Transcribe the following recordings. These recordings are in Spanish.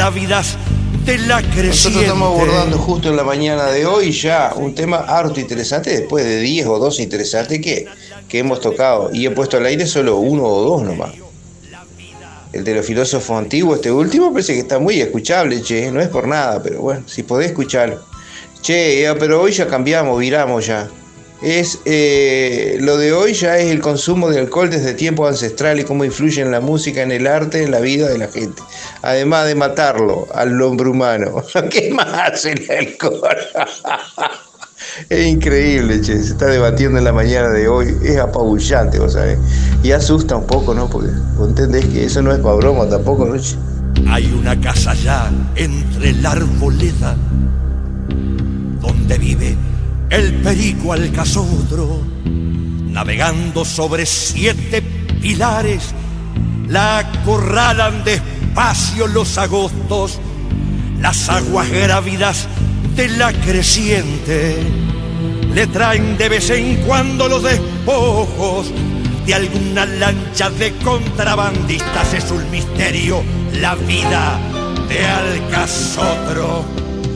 grávidas de la creciente. Nosotros estamos abordando justo en la mañana de hoy ya un tema harto interesante después de 10 o 12 interesantes que hemos tocado, y he puesto al aire solo uno o dos nomás. El de los filósofos antiguos, este último, parece que está muy escuchable, che, no es por nada, pero bueno, si podés escucharlo. Che, pero hoy ya cambiamos, viramos ya. Lo de hoy ya es el consumo de alcohol desde tiempos ancestrales y cómo influye en la música, en el arte, en la vida de la gente. Además de matarlo al hombre humano. ¿Qué más hace el alcohol? Es increíble, che. Se está debatiendo en la mañana de hoy. Es apabullante, vos sabés. Y asusta un poco, ¿no? Porque vos entendés que eso no es para broma tampoco, ¿no? Hay una casa allá entre la arboleda donde vive el perico alcazotro, navegando sobre 7 pilares, la acorralan despacio los agostos, las aguas grávidas de la creciente, le traen de vez en cuando los despojos de alguna lancha de contrabandistas. Es un misterio la vida de Alcazotro.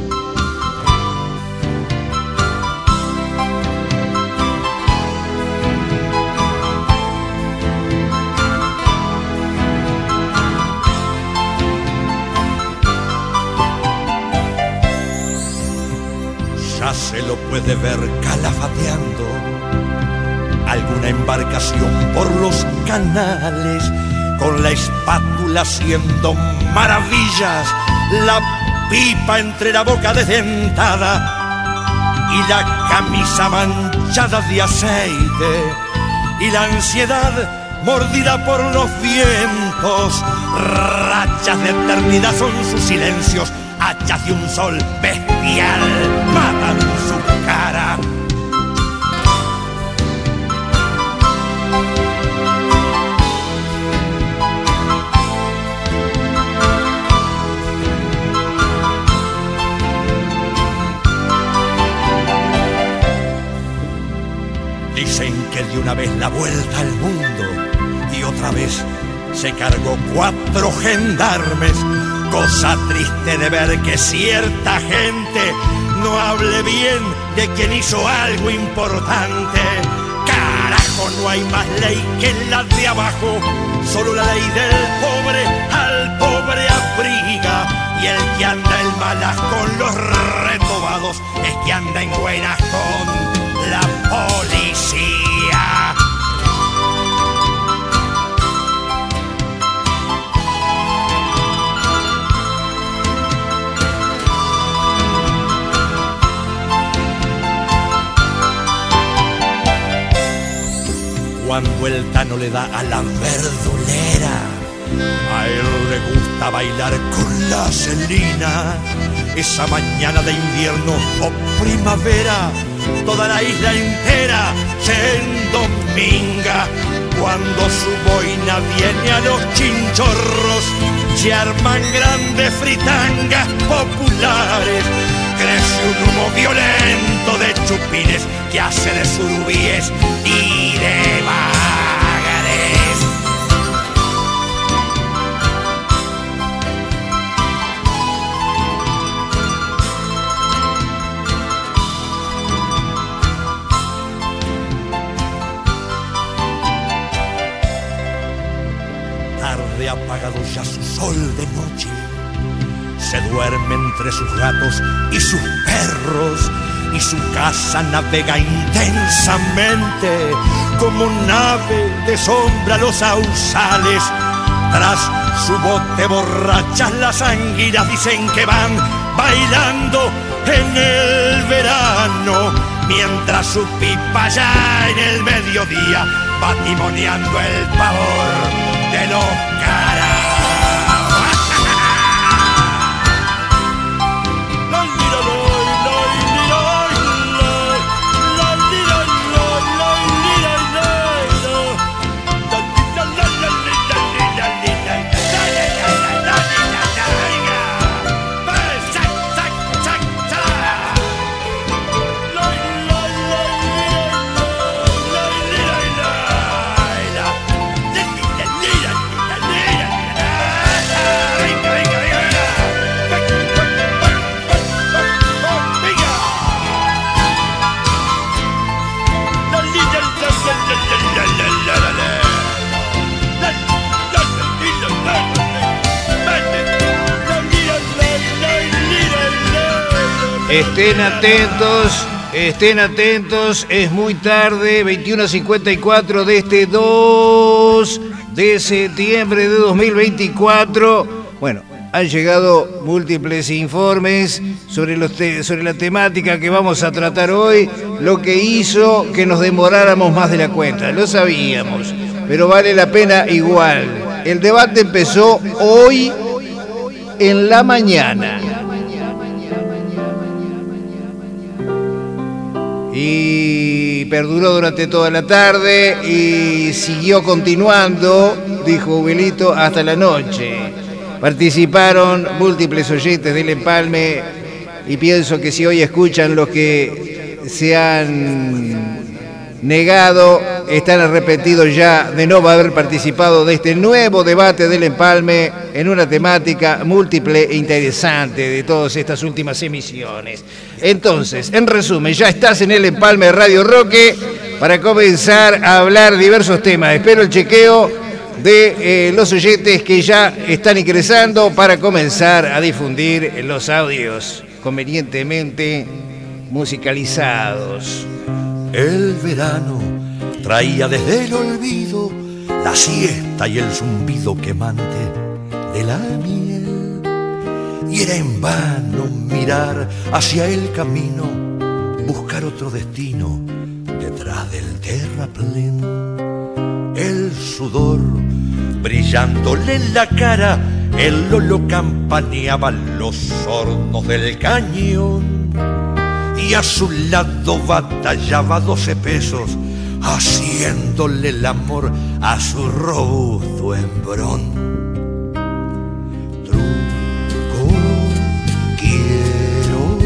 Se lo puede ver calafateando alguna embarcación por los canales, con la espátula haciendo maravillas, la pipa entre la boca desdentada y la camisa manchada de aceite, y la ansiedad mordida por los vientos. Rachas de eternidad son sus silencios, hachas de un sol bestial matan su cara. Dicen que dio una vez la vuelta al mundo y otra vez se cargó 4 gendarmes. Cosa triste de ver que cierta gente no hable bien de quien hizo algo importante. Carajo, no hay más ley que la de abajo, solo la ley del pobre al pobre abriga. Y el que anda en malas con los retobados es que anda en buenas con la policía. Cuando el Tano le da a la verdulera, a él le gusta bailar con la Celina. Esa mañana de invierno o primavera, toda la isla entera se endominga. Cuando su boina viene a los chinchorros, se arman grandes fritangas populares. Crece un humo violento de chupines que hace de surubíes y de bagares. Tarde apagado ya su sol de noche, se duerme entre sus gatos y sus perros, y su casa navega intensamente como nave de sombra los sausales. Tras su bote borrachas las anguilas dicen que van bailando en el verano, mientras su pipa ya en el mediodía va timoneando el pavor de los caras. Estén atentos, es muy tarde, 21:54 de este 2 de septiembre de 2024. Bueno, han llegado múltiples informes sobre la temática que vamos a tratar hoy, lo que hizo que nos demoráramos más de la cuenta. Lo sabíamos, pero vale la pena igual. El debate empezó hoy en la mañana. Y perduró durante toda la tarde y siguió continuando, dijo Ubelito, hasta la noche. Participaron múltiples oyentes del Empalme y pienso que si hoy escuchan los que se han negado, están arrepentidos ya de no haber participado de este nuevo debate del Empalme en una temática múltiple e interesante de todas estas últimas emisiones. Entonces, en resumen, ya estás en el Empalme de Radio Roque para comenzar a hablar diversos temas. Espero el chequeo de los oyentes que ya están ingresando para comenzar a difundir los audios convenientemente musicalizados. El verano traía desde el olvido la siesta y el zumbido quemante de la miel. Y era en vano mirar hacia el camino, buscar otro destino detrás del terraplén. El sudor brillándole en la cara, el lolo campaneaba los hornos del cañón. Y a su lado batallaba 12 pesos, haciéndole el amor a su robusto hembrón. Truco quiero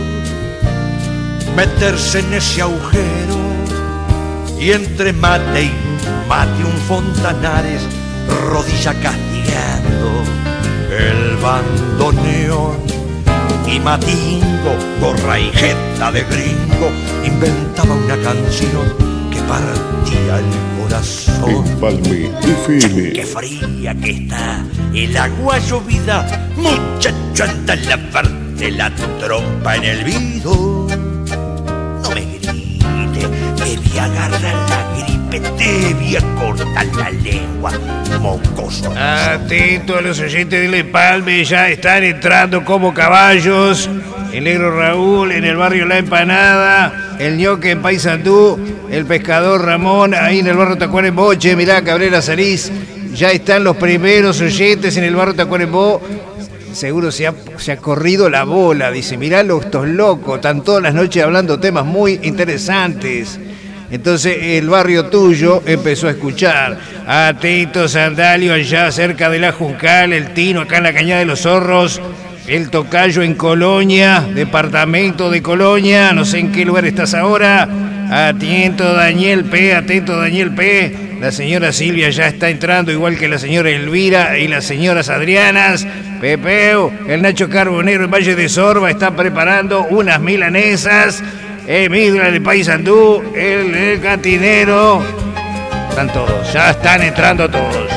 meterse en ese agujero y entre mate y mate un Fontanares, rodilla castigando el bandoneón. Y Matingo, gorra y jeta de gringo, inventaba una canción que partía el corazón. Empalme FM. Qué fría que está el agua llovida, muchacho, anda a lavarte la trompa en el vido. No me grites, te voy a agarrar la gripe, te voy a cortar la lengua, mocoso. Atento a los oyentes del Empalme, ya están entrando como caballos. El negro Raúl en el barrio La Empanada, el ñoque en Paysandú, el pescador Ramón ahí en el barrio Tacuarembó. Che, mirá, Cabrera Salís, ya están los primeros oyentes en el barrio Tacuarembó. Seguro se ha corrido la bola, dice, mirá estos locos, están todas las noches hablando temas muy interesantes. Entonces el barrio tuyo empezó a escuchar. Atento, Sandalio, allá cerca de la Juncal, el Tino acá en la Cañada de los Zorros, el Tocayo en Colonia, departamento de Colonia, no sé en qué lugar estás ahora. Atento Daniel P. La señora Silvia ya está entrando, igual que la señora Elvira y las señoras Adrianas. Pepeo, el Nacho Carbonero en Valle de Sorba está preparando unas milanesas. Midra de Paysandú, el cantinero. Están todos, ya están entrando todos.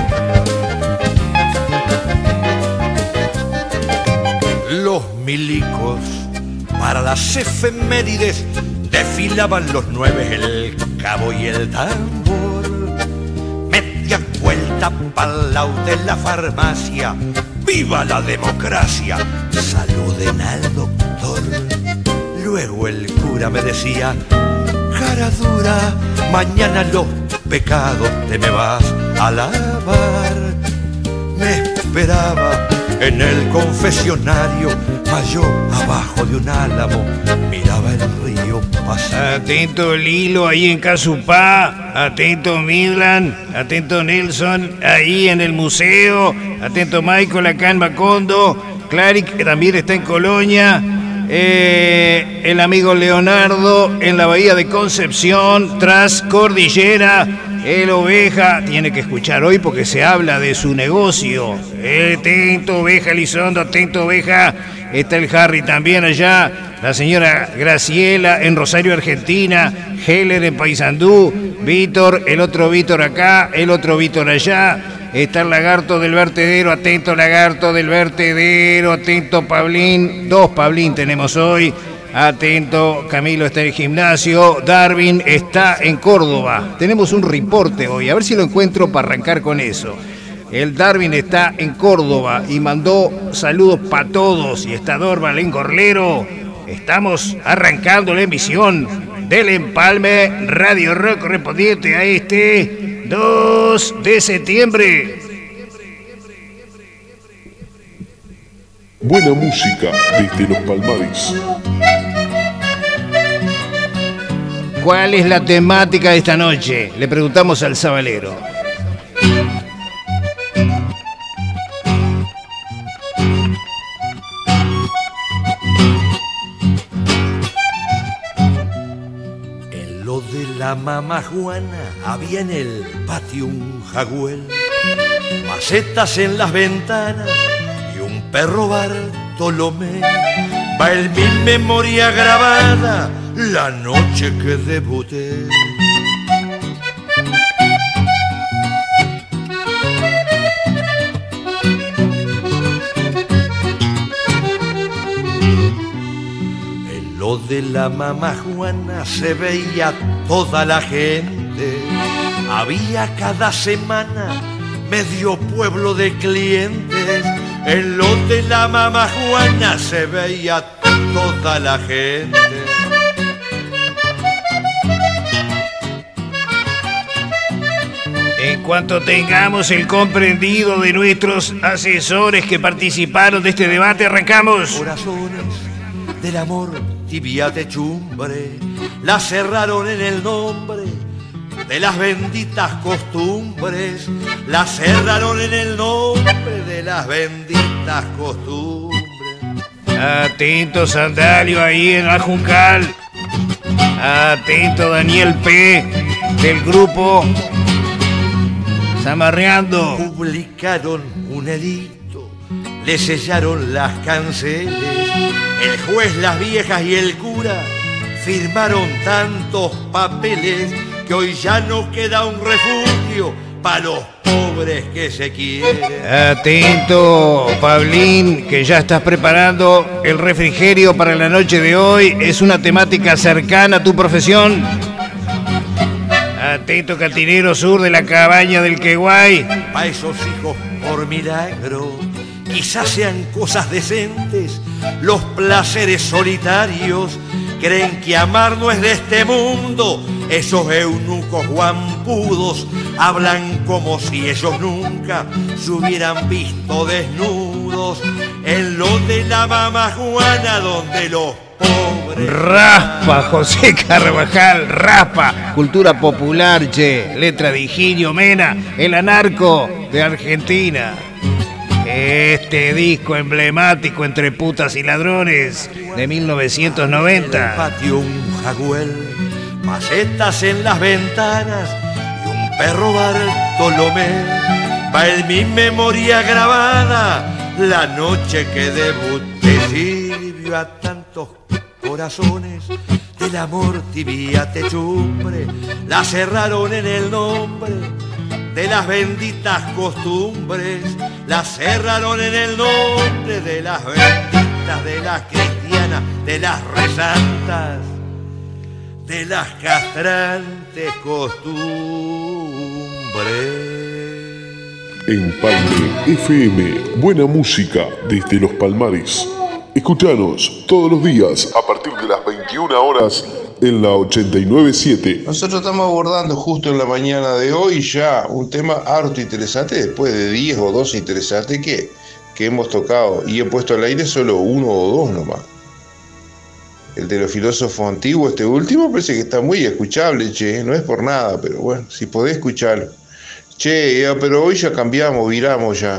Los milicos para las efemérides desfilaban los 9, el cabo y el tambor. Media vuelta pa'l lado de la farmacia. ¡Viva la democracia! Saluden al doctor. Luego el cura me decía: cara dura, mañana los pecados te me vas a lavar. Me esperaba en el confesionario, mas yo abajo de un álamo miraba el río pasar. Atento Lilo ahí en Casupá, atento Midland, atento Nelson ahí en el museo, atento Michael acá en Macondo, Claric también está en Colonia. El amigo Leonardo en la bahía de Concepción, tras Cordillera. El Oveja tiene que escuchar hoy porque se habla de su negocio. Atento Oveja Elizondo, atento Oveja. Está el Harry también allá. La señora Graciela en Rosario, Argentina. Heller en Paysandú. Víctor, el otro Víctor acá, el otro Víctor allá. está el lagarto del vertedero, atento lagarto del vertedero, atento Pablín, 2 Pablín tenemos hoy, atento Camilo está en el gimnasio, Darwin está en Córdoba, tenemos un reporte hoy, a ver si lo encuentro para arrancar con eso. El Darwin está en Córdoba y mandó saludos para todos y está Dorval en Gorlero. Estamos arrancando la emisión del Empalme Radio Rock correspondiente a este 2 de septiembre. Buena música desde los Palmares. ¿Cuál es la temática de esta noche? Le preguntamos al sabalero. La mamá Juana había en el patio un jagüel, macetas en las ventanas y un perro Bartolomé. Va en mi memoria grabada la noche que debuté. Lo de la mamá Juana se veía toda la gente, había cada semana medio pueblo de clientes. En lo de la mamá Juana se veía toda la gente. En cuanto tengamos el comprendido de nuestros asesores que participaron de este debate, arrancamos. Corazones del amor tibia techumbre, la cerraron en el nombre de las benditas costumbres, la cerraron en el nombre de las benditas costumbres. Atento Sandalio ahí en la Juncal, atento Daniel P. del grupo Zamarreando. Publicaron un edicto, le sellaron las canceles. El juez, las viejas y el cura firmaron tantos papeles que hoy ya no queda un refugio para los pobres que se quieren. Atento, Pablín, que ya estás preparando el refrigerio para la noche de hoy. Es una temática cercana a tu profesión. Atento, Catinero Sur de la Cabaña del Queguay. Pa' esos hijos por milagro, quizás sean cosas decentes, los placeres solitarios. Creen que amar no es de este mundo. Esos eunucos guampudos hablan como si ellos nunca se hubieran visto desnudos. En lo de la mamá Juana, donde los pobres... Raspa, José Carvajal, raspa. Cultura popular, che. Letra de Higinio Mena, el anarco de Argentina. Este disco emblemático entre putas y ladrones de 1990. En el patio un jagüel, macetas en las ventanas y un perro Bartolomé. Va en mi memoria grabada la noche que debuté. Sirvió a tantos corazones del amor tibia techumbre, la cerraron en el nombre de las benditas costumbres, la cerraron en el nombre de las benditas, de las cristianas, de las rezantas, de las castrantes costumbres. Empalme FM, buena música desde los Palmares. Escuchanos todos los días a partir de las 21 horas en la 89.7. Nosotros estamos abordando justo en la mañana de hoy ya un tema harto interesante, después de 10 o 12 interesantes que hemos tocado, y he puesto al aire solo uno o dos nomás. El de los filósofos antiguos, este último, parece que está muy escuchable, che, no es por nada, pero bueno, si podés escucharlo. Che, pero hoy ya cambiamos, viramos ya.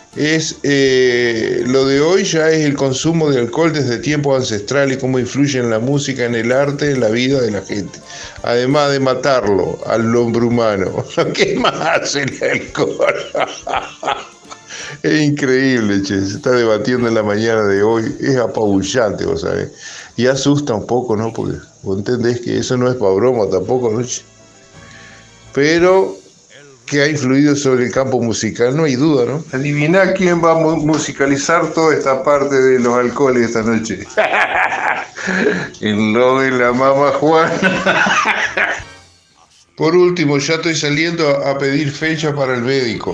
Lo de hoy ya es el consumo de alcohol desde tiempos ancestrales y cómo influye en la música, en el arte, en la vida de la gente. Además de matarlo al hombre humano. ¿Qué más hace el alcohol? Es increíble, che. Se está debatiendo en la mañana de hoy. Es apabullante, vos sabés. Y asusta un poco, ¿no? Porque vos entendés que eso no es para broma tampoco, ¿no? Pero que ha influido sobre el campo musical, no hay duda, ¿no? Adivina quién va a musicalizar toda esta parte de los alcoholes esta noche. En lo de la mamá Juana. Por último, ya estoy saliendo a pedir fecha para el médico.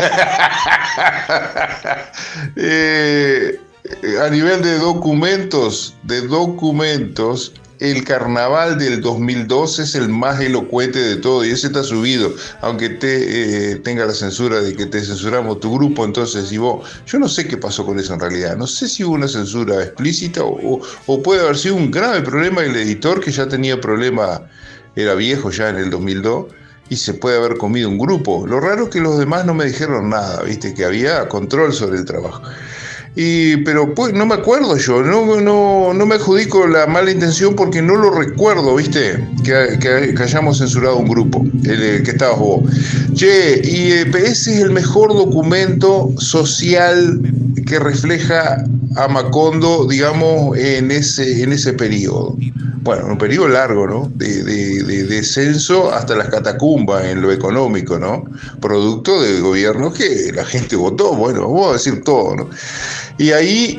A nivel de documentos, el carnaval del 2012 es el más elocuente de todo y ese está subido, aunque tenga la censura de que te censuramos tu grupo. Entonces, si vos, yo no sé qué pasó con eso en realidad, no sé si hubo una censura explícita o puede haber sido un grave problema del editor que ya tenía problema, era viejo ya en el 2002 y se puede haber comido un grupo. Lo raro es que los demás no me dijeron nada, viste, que había control sobre el trabajo. Pero pues no me acuerdo yo, no me adjudico la mala intención porque no lo recuerdo, ¿viste? Que hayamos censurado un grupo, el que estabas vos. Che, y ese es el mejor documento social que refleja a Macondo, digamos, en ese periodo. Bueno, un periodo largo, ¿no? De descenso hasta las catacumbas en lo económico, ¿no? Producto de gobiernos que la gente votó, bueno, vamos a decir todo, ¿no? Y ahí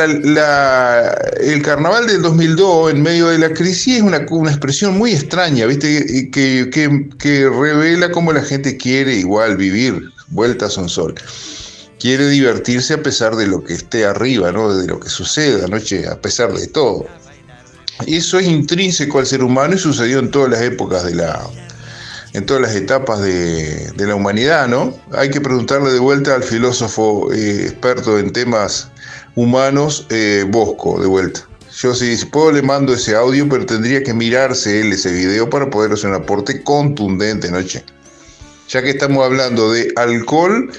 el carnaval del 2002, en medio de la crisis, es una expresión muy extraña, ¿viste? Que revela cómo la gente quiere igual vivir, vueltas a un sol. Quiere divertirse a pesar de lo que esté arriba, ¿no? De lo que suceda anoche, a pesar de todo. Eso es intrínseco al ser humano y sucedió en todas las épocas en todas las etapas de la humanidad, ¿no? Hay que preguntarle de vuelta al filósofo experto en temas humanos, Bosco, de vuelta. Yo si puedo le mando ese audio, pero tendría que mirarse él ese video para poder hacer un aporte contundente, ¿no? Ya que estamos hablando de alcohol,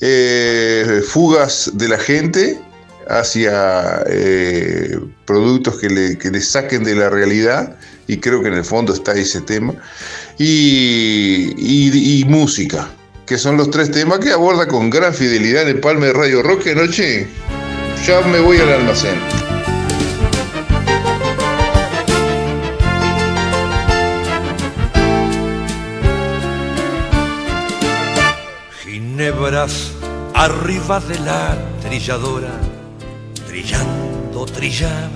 fugas de la gente hacia productos que le saquen de la realidad, y creo que en el fondo está ese tema, y música, que son los tres temas que aborda con gran fidelidad en el Palme de Radio Rock. Anoche ya me voy al almacén. Ginebras arriba de la trilladora, trillando trillaba.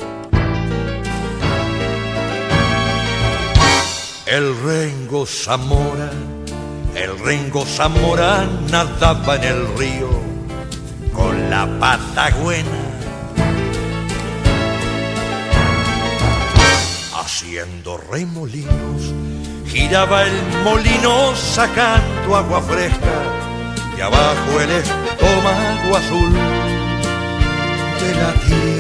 El Rengo Zamora nadaba en el río con la patagüena, haciendo remolinos, giraba el molino sacando agua fresca y abajo el estómago azul de la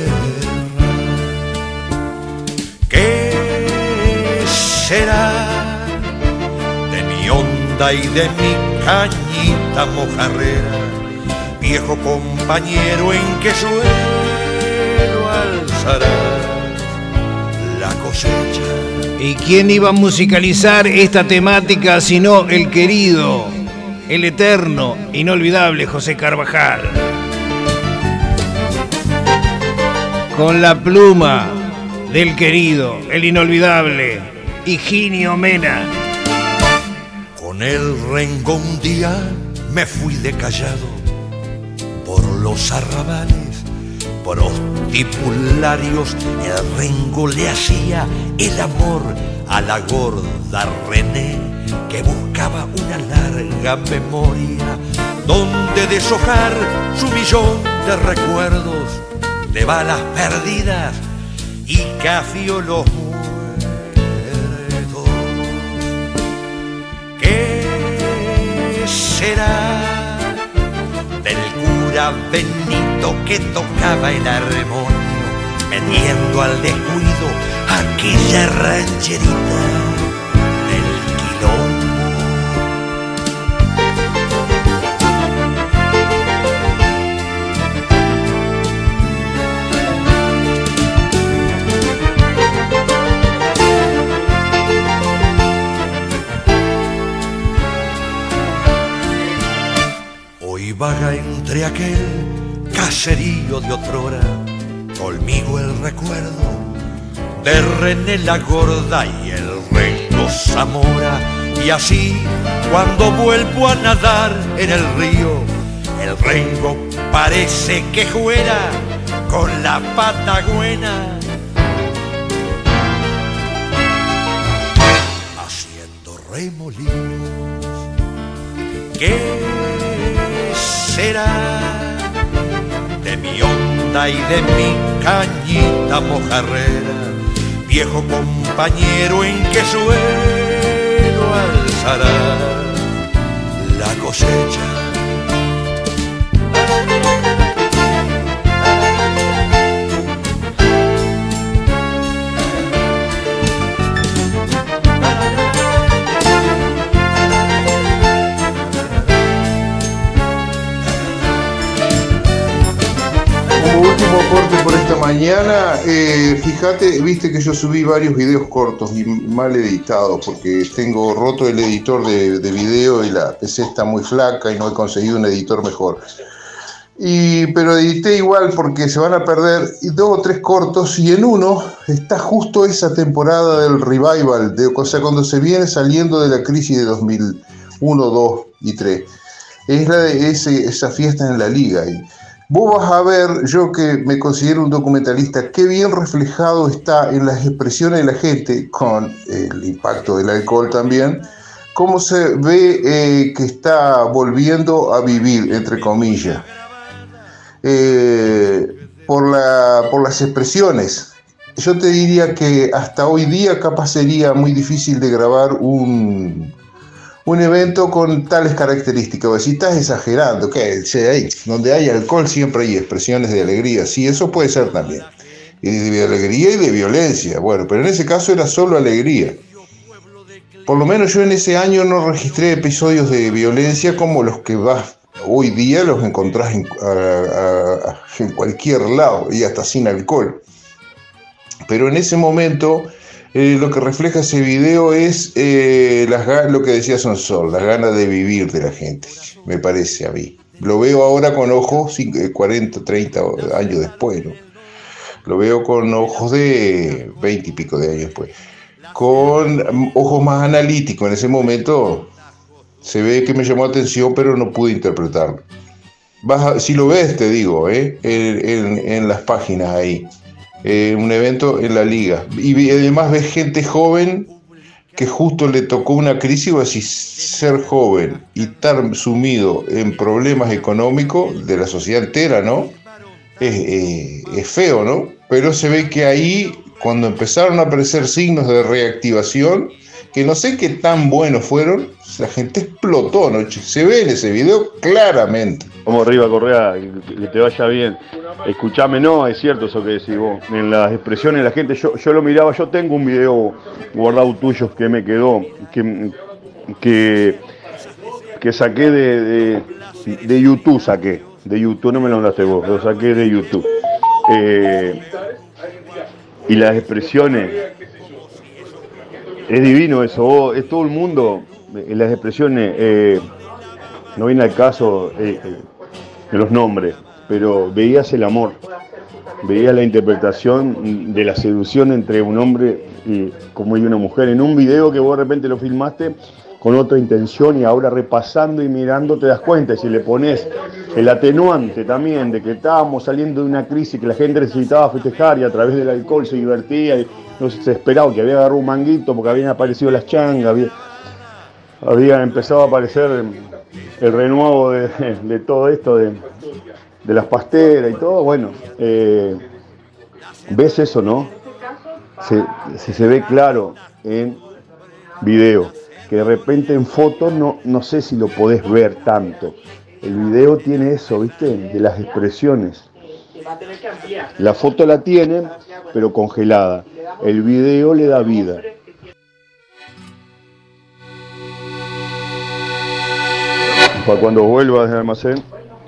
tierra. ¿Qué será de mi onda y de mi cañita mojarrera, viejo compañero, en que suelo alzará la cosecha? ¿Y quién iba a musicalizar esta temática sino el querido, el eterno, inolvidable José Carvajal? Con la pluma del querido, el inolvidable Higinio Mena. Con el Rengo un día me fui de callado por los arrabales prostipularios. El Rengo le hacía el amor a la gorda René, que buscaba una larga memoria donde deshojar su millón de recuerdos, de balas perdidas y cafiolos muertos. ¿Qué será del cura Benito que tocaba el armonio, metiendo al descuido aquella rancherita del quilombo? Hoy vaga entre aquel caserío de otrora conmigo el recuerdo de René la gorda y el Rengo Zamora, Y así, cuando vuelvo a nadar en el río, el rengo parece que juega con la pata buena, haciendo remolinos. ¿Qué será de mi onda y de mi cañita mojarrera, viejo compañero, en qué suelo alzará la cosecha? Último corte por esta mañana. Fíjate, viste que yo subí varios videos cortos y mal editados porque tengo roto el editor de video y la PC está muy flaca y no he conseguido un editor mejor. Pero edité igual porque se van a perder 2 o 3 cortos, y en uno está justo esa temporada del revival, o sea, cuando se viene saliendo de la crisis de 2001, 2 y 3. Es la de esa fiesta en la liga. Y vos vas a ver, yo que me considero un documentalista, qué bien reflejado está en las expresiones de la gente, con el impacto del alcohol también, cómo se ve que está volviendo a vivir, entre comillas, por las expresiones. Yo te diría que hasta hoy día capaz sería muy difícil de grabar un evento con tales características. Si estás exagerando, ¿qué? Donde hay alcohol siempre hay expresiones de alegría. Sí, eso puede ser también. Y de alegría y de violencia. Bueno, pero en ese caso era solo alegría. Por lo menos yo en ese año no registré episodios de violencia como los que hoy día los encontrás en cualquier lado, y hasta sin alcohol. Pero en ese momento lo que refleja ese video es lo que decía Sonsol, las ganas de vivir de la gente, me parece a mí. Lo veo ahora con ojos 40, 30 años después, ¿no? Lo veo con ojos de 20 y pico de años después, con ojos más analíticos. En ese momento se ve que me llamó la atención, pero no pude interpretarlo. Si lo ves, te digo, en las páginas ahí. Un evento en la liga, y además ves gente joven que justo le tocó una crisis. O así, ser joven y estar sumido en problemas económicos de la sociedad entera, ¿no? Es feo, ¿no? Pero se ve que ahí, cuando empezaron a aparecer signos de reactivación, que no sé qué tan buenos fueron, la gente explotó, ¿no? Se ve en ese video claramente. Vamos arriba, Correa, que te vaya bien. Escuchame, no, es cierto eso que decís vos. En las expresiones de la gente, yo lo miraba, yo tengo un video guardado tuyo que me quedó, que saqué de YouTube, de YouTube, no me lo mandaste vos, lo saqué de YouTube. Y las expresiones, es divino eso, es todo el mundo, en las expresiones, no viene al caso de los nombres, pero veías el amor, veías la interpretación de la seducción entre un hombre y una mujer, en un video que vos de repente lo filmaste con otra intención, y ahora repasando y mirando te das cuenta. Y si le pones el atenuante también de que estábamos saliendo de una crisis, que la gente necesitaba festejar y a través del alcohol se divertía y no se esperaba, que había agarrado un manguito porque habían aparecido las changas, había empezado a aparecer el renuevo de todo esto, de las pasteras y todo. Bueno, ves eso, ¿no? Se ve claro en video, que de repente en foto no sé si lo podés ver tanto. El video tiene eso, ¿viste? De las expresiones. La foto la tiene, pero congelada. El video le da vida. Para cuando vuelvas del almacén.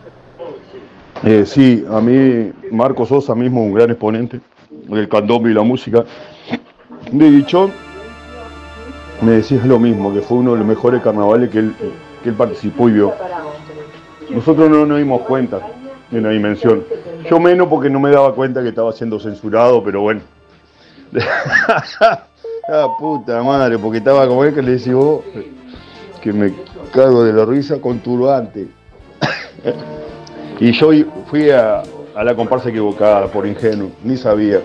Sí, a mí Marco Sosa mismo, un gran exponente del candombe y la música de Guichón, me decís lo mismo, que fue uno de los mejores carnavales que él participó y vio. Nosotros no nos dimos cuenta de la dimensión. Yo menos, porque no me daba cuenta que estaba siendo censurado, pero bueno. Ah, puta madre, porque estaba como es que le decís vos, que me cago de la risa con turbante. Y yo fui a la comparsa equivocada por ingenuo, ni sabía.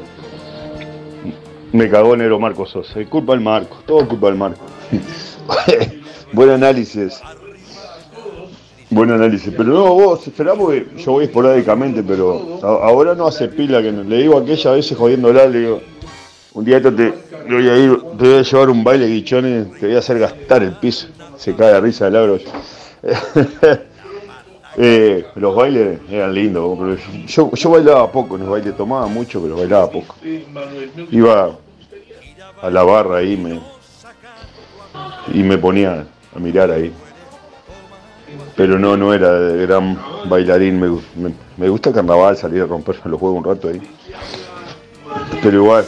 Me cagó negro Marco Sosa. Es culpa del Marco, todo culpa del Marco. Buen análisis. Buen análisis. Pero no, vos, será porque yo voy esporádicamente, pero ahora no hace pila que no. Le digo a aquella vez jodiéndola, le digo, un día esto te voy a llevar un baile guichones, te voy a hacer gastar el piso. Se cae de risa el agro. Los bailes eran lindos, pero yo bailaba poco en los bailes, tomaba mucho, pero bailaba poco. Iba a la barra ahí y me ponía a mirar ahí. Pero no era de gran bailarín, me gusta el carnaval, salir a romperme los huevos un rato ahí. Pero igual,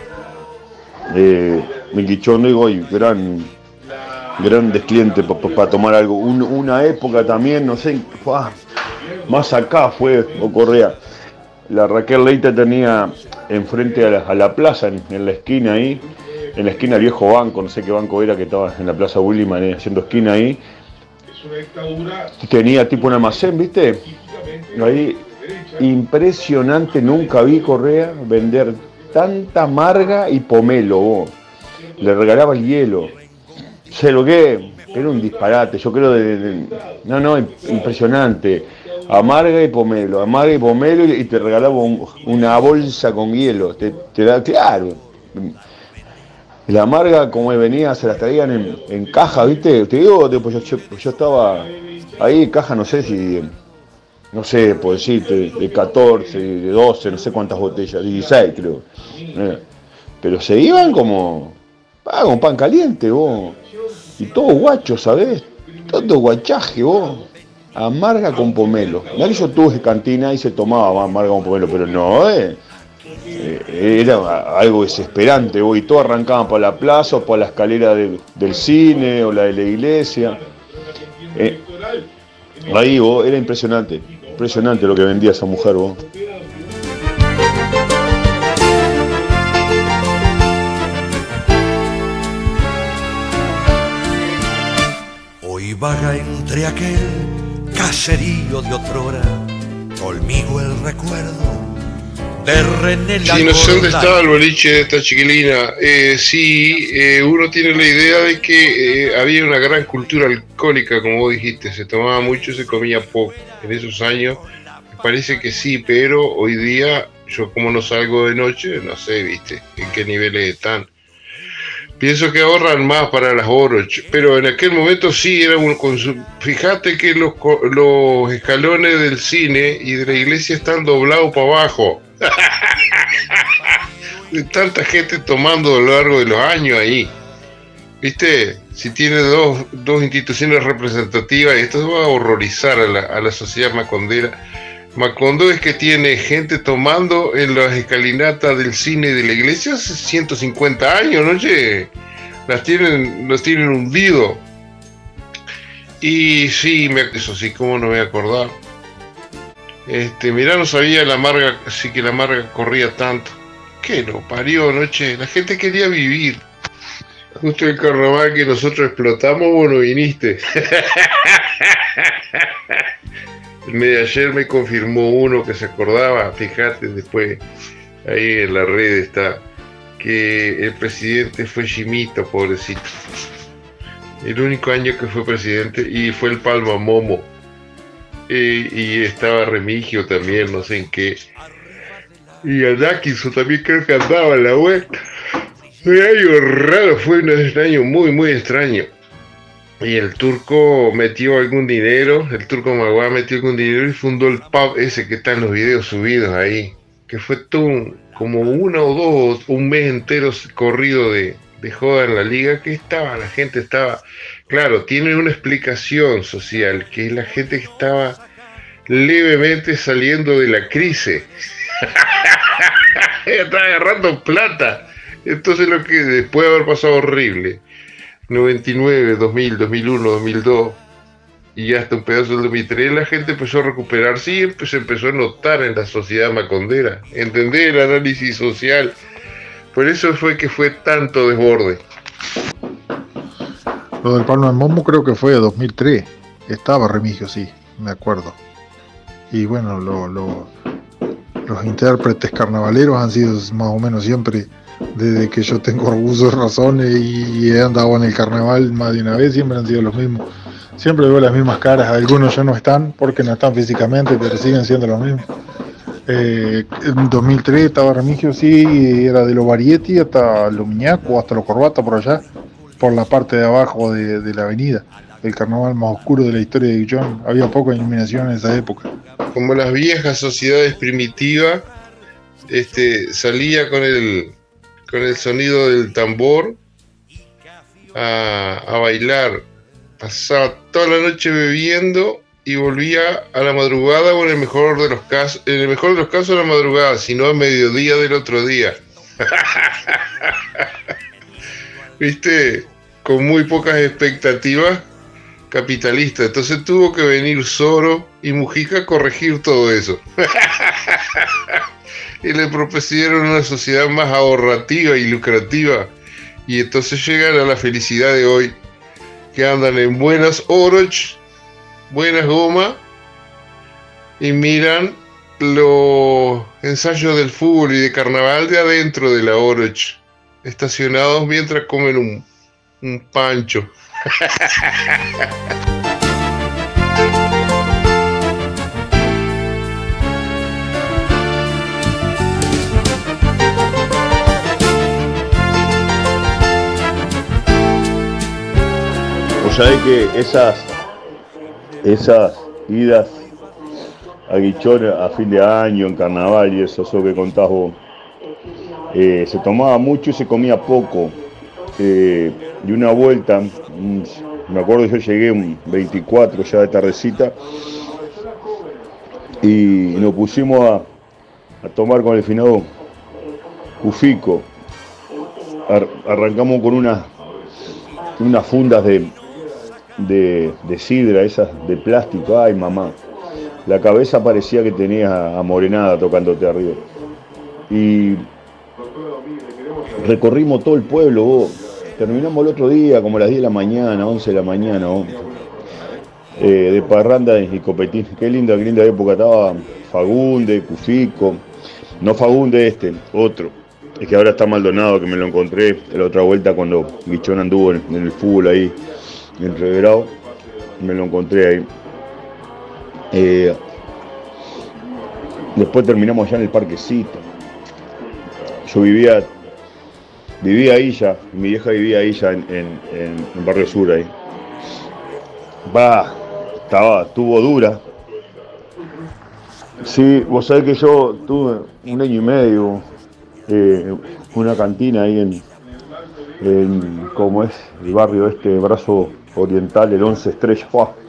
mi guichón digo, y grandes clientes para tomar algo. Una época también, no sé, más acá fue, ocurría. La Raquel Leite tenía enfrente a la plaza, en la esquina ahí, en la esquina del viejo banco, no sé qué banco era, que estaba en la plaza Williman, haciendo esquina ahí. Tenía tipo un almacén, ¿viste? Ahí, impresionante, nunca vi Correa vender tanta marga y pomelo, vos. Le regalaba el hielo. Sé lo que era un disparate, yo creo no, impresionante. Amarga y pomelo y te regalaba una bolsa con hielo. Te da, claro. La amarga, como venía, se las traían en caja, ¿viste? Te digo, pues yo estaba ahí, caja, no sé, puedo decirte, de 14, de 12, no sé cuántas botellas, 16 creo. Pero se iban como pan caliente, vos. Y todo guacho, ¿sabés? Todo guachaje, vos. Amarga con pomelo. Ya que yo tuve cantina y se tomaba amarga con pomelo, pero no, era algo desesperante, vos. Y todos arrancaban para la plaza o para la escalera del cine o la de la iglesia. Ahí, vos, era impresionante lo que vendía esa mujer, vos. Hoy vaga entre aquel caserío de otrora, conmigo el recuerdo de René la Sí, no sé dónde estaba el boliche de esta chiquilina. Uno tiene la idea de que había una gran cultura alcohólica, como vos dijiste, se tomaba mucho, se comía poco. En esos años me parece que sí, pero hoy día yo como no salgo de noche, no sé, viste, en qué niveles están. Pienso que ahorran más para las Oroch, pero en aquel momento sí era un consumo. Fíjate que los escalones del cine y de la iglesia están doblados para abajo. De tanta gente tomando a lo largo de los años ahí. ¿Viste? Si tiene dos instituciones representativas, esto va a horrorizar a la sociedad macondera. Macondo es que tiene gente tomando en las escalinatas del cine y de la iglesia hace 150 años, ¿no? Che? Los tienen hundido. Y sí, eso sí, cómo no me voy a acordar. Mirá, no sabía la amarga, sí que la amarga corría tanto. ¿Qué lo parió, no, che? La gente quería vivir. Justo el carnaval que nosotros explotamos, vos no viniste. El medio de ayer me confirmó uno que se acordaba, fíjate, después ahí en la red está, que el presidente fue Chimito, pobrecito. El único año que fue presidente, y fue el Palma Momo. Y estaba Remigio también, no sé en qué. Y Anakinso también creo que andaba en la web. Fue algo raro, fue un año muy, muy extraño. Y el turco metió algún dinero, el turco Maguá metió algún dinero y fundó el pub ese que está en los videos subidos ahí. Que fue todo como un mes entero corrido de joda en la liga, que la gente estaba, claro, tiene una explicación social, que es la gente que estaba levemente saliendo de la crisis. Estaba agarrando plata. Entonces lo que después de haber pasado horrible, 99, 2000, 2001, 2002 y hasta un pedazo del 2003, la gente empezó a recuperarse y se empezó a notar en la sociedad macondera. ¿Entendés el análisis social Por eso fue que fue tanto desborde. Lo del Palma de Momo creo que fue de 2003. Estaba Remigio, sí, me acuerdo. Y bueno, los intérpretes carnavaleros han sido más o menos siempre, desde que yo tengo uso de razones y he andado en el carnaval más de una vez, siempre han sido los mismos. Siempre veo las mismas caras, algunos ya no están porque no están físicamente, pero siguen siendo los mismos. En 2003 estaba Remigio, sí, era de los Varietti hasta los Miñaco, hasta los Corbata por allá, por la parte de abajo de la avenida. El carnaval más oscuro de la historia de Guichón. Había poca iluminación en esa época. Como las viejas sociedades primitivas, salía con el sonido del tambor a bailar. Pasaba toda la noche bebiendo y volvía a la madrugada, o en el mejor de los casos a la madrugada, sino a mediodía del otro día. ¿Viste? Con muy pocas expectativas capitalistas. Entonces tuvo que venir Soro y Mujica a corregir todo eso. Y le propusieron una sociedad más ahorrativa y lucrativa. Y entonces llegan a la felicidad de hoy, que andan en buenas Oroch, buenas gomas, y miran los ensayos del fútbol y de carnaval de adentro de la Oroch, estacionados mientras comen un pancho. Vos sabés que esas idas a Guichón a fin de año, en carnaval y eso que contás vos, se tomaba mucho y se comía poco. Y una vuelta, me acuerdo, yo llegué un 24 ya de tardecita y nos pusimos a tomar con el finado Cufico. Arrancamos con unas fundas de sidra, esas de plástico. Ay, mamá, la cabeza parecía que tenía amorenada tocándote arriba. Y recorrimos todo el pueblo, vos. Terminamos el otro día como a las 10 de la mañana, 11 de la mañana, de parranda y copetín. Qué linda época. Estaba Fagunde, Cufico, no Fagunde otro. Es que ahora está Maldonado, que me lo encontré la otra vuelta cuando Guichón anduvo en el fútbol ahí, en Reverao. Me lo encontré ahí. Después terminamos ya en el parquecito. Yo vivía ahí ya, mi vieja vivía ahí ya en Barrio Sur ahí. Estuvo dura. Sí, vos sabés que yo tuve un año y medio una cantina ahí en ¿cómo es? El barrio Brazo Oriental, el 11 Estrellas.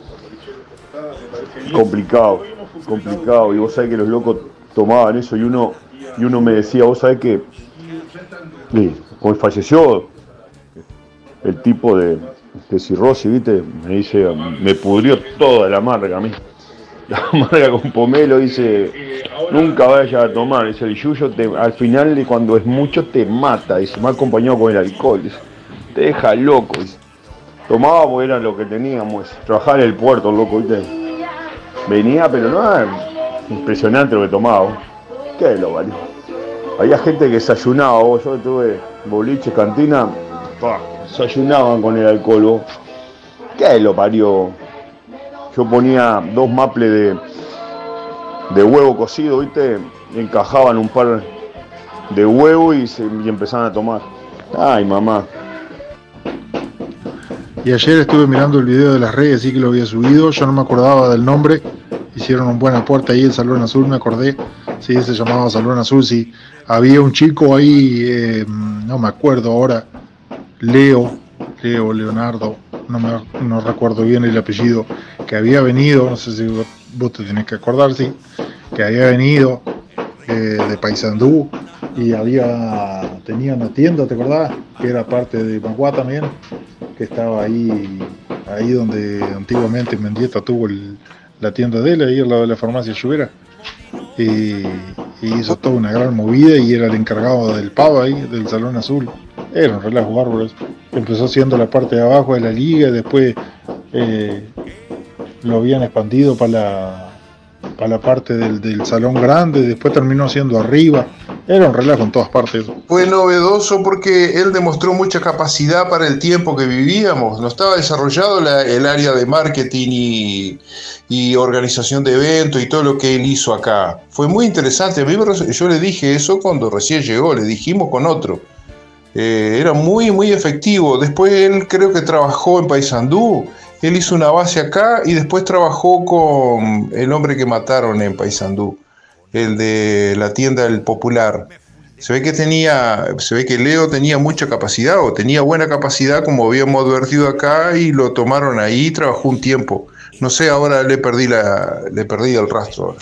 Complicado. Y vos sabés que los locos tomaban eso y uno me decía, vos sabés que hoy falleció el tipo de cirrosis, ¿viste? Me dice, me pudrió toda la amarga a mí. La amarga con pomelo, dice, nunca vayas a tomar. Dice, el yuyo al final, cuando es mucho, te mata. Dice, me ha acompañado con el alcohol. Dice, te deja loco. Dice, tomábamos, era lo que teníamos. Trabajar en el puerto, loco, ¿viste? Venía, pero no era impresionante lo que tomaba. ¿Qué lo valió? Había gente que desayunaba, yo tuve boliche, cantina, desayunaban con el alcohol. ¿Qué lo parió? Yo ponía 2 maples de huevo cocido, ¿viste? Encajaban un par de huevos y empezaban a tomar. Ay, mamá. Y ayer estuve mirando el video de las redes, sí que lo había subido, yo no me acordaba del nombre, hicieron un buen aporte ahí, el Salón Azul, me acordé, sí, se llamaba Salón Azul, sí. Había un chico ahí, no me acuerdo ahora, Leonardo, no recuerdo bien el apellido, que había venido, no sé si vos te tenés que acordar, sí, que había venido de Paysandú y tenía una tienda, ¿te acordás? Que era parte de Maguá también, que estaba ahí donde antiguamente Mendieta tuvo la tienda de él, ahí al lado de la farmacia Lluvera. Y y hizo toda una gran movida y era el encargado del pavo ahí, del Salón Azul. Era un relajo bárbaro. Empezó siendo la parte de abajo de la liga, después lo habían expandido para la parte del salón grande, después terminó siendo arriba. Era un relajo en todas partes. Fue novedoso porque él demostró mucha capacidad para el tiempo que vivíamos. No estaba desarrollado el área de marketing y organización de eventos y todo lo que él hizo acá. Fue muy interesante. A mí yo le dije eso cuando recién llegó, le dijimos con otro. Era muy, muy efectivo. Después él creo que trabajó en Paysandú. Él hizo una base acá y después trabajó con el hombre que mataron en Paysandú, el de la tienda del Popular. Se ve que Leo tenía mucha capacidad o tenía buena capacidad, como habíamos advertido acá, y lo tomaron ahí y trabajó un tiempo. No sé, ahora le perdí el rastro.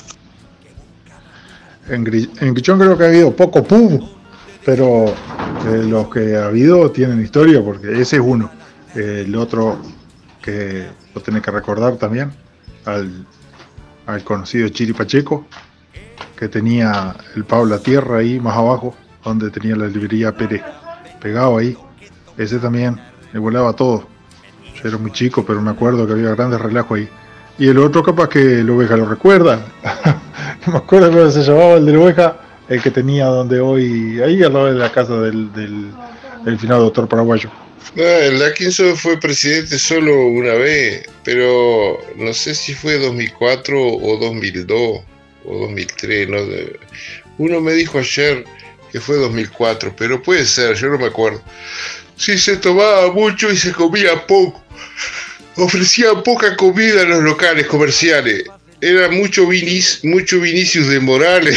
En Grichón creo que ha habido poco pub, pero los que ha habido tienen historia, porque ese es uno. El otro que lo tenés que recordar también, al conocido Chiri Pacheco, que tenía el Pablo Tierra ahí más abajo, donde tenía la librería Pérez pegado ahí. Ese también le volaba todo. Yo era muy chico, pero me acuerdo que había grandes relajos ahí. Y el otro capaz que el Oveja lo recuerda. No me acuerdo cómo se llamaba el del Oveja, el que tenía donde hoy, ahí al lado de la casa del finado doctor paraguayo. No, el Atkinson fue presidente solo una vez, pero no sé si fue 2004 o 2002 o 2003. ¿No? Uno me dijo ayer que fue 2004, pero puede ser, yo no me acuerdo. Sí, se tomaba mucho y se comía poco. Ofrecían poca comida en los locales comerciales. Era mucho Vinicius de Morales.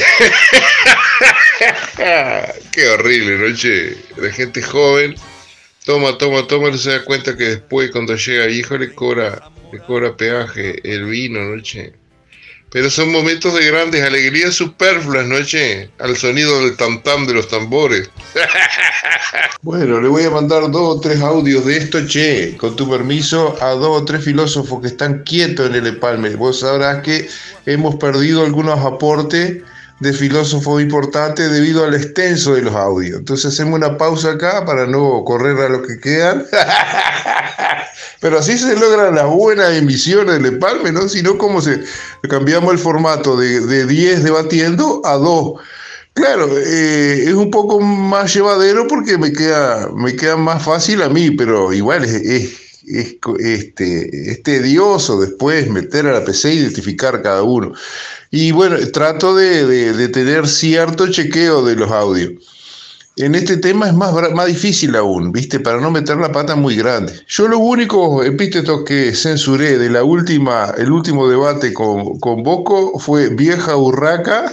Qué horrible, ¿no? Che, la gente joven toma, no se da cuenta que después cuando llega hijo le cobra peaje el vino, ¿no? Che. Pero son momentos de grandes alegrías superfluas, ¿no? Che, al sonido del tam-tam de los tambores. Bueno, le voy a mandar 2 o 3 audios de esto, che, con tu permiso, a 2 o 3 filósofos que están quietos en el Empalme. Vos sabrás que hemos perdido algunos aportes de filósofos importantes debido al extenso de los audios. Entonces hacemos una pausa acá para no correr a los que quedan. Pero así se logran las buenas emisiones del Empalme, ¿no? Si no, ¿cómo cambiamos el formato de 10 debatiendo a 2? Claro, es un poco más llevadero porque me queda más fácil a mí, pero igual es tedioso después meter a la PC e identificar cada uno. Y bueno, trato de tener cierto chequeo de los audios. En este tema es más difícil aún, ¿viste? Para no meter la pata muy grande. Yo lo único, epíteto que censuré de el último debate con Boco fue vieja urraca.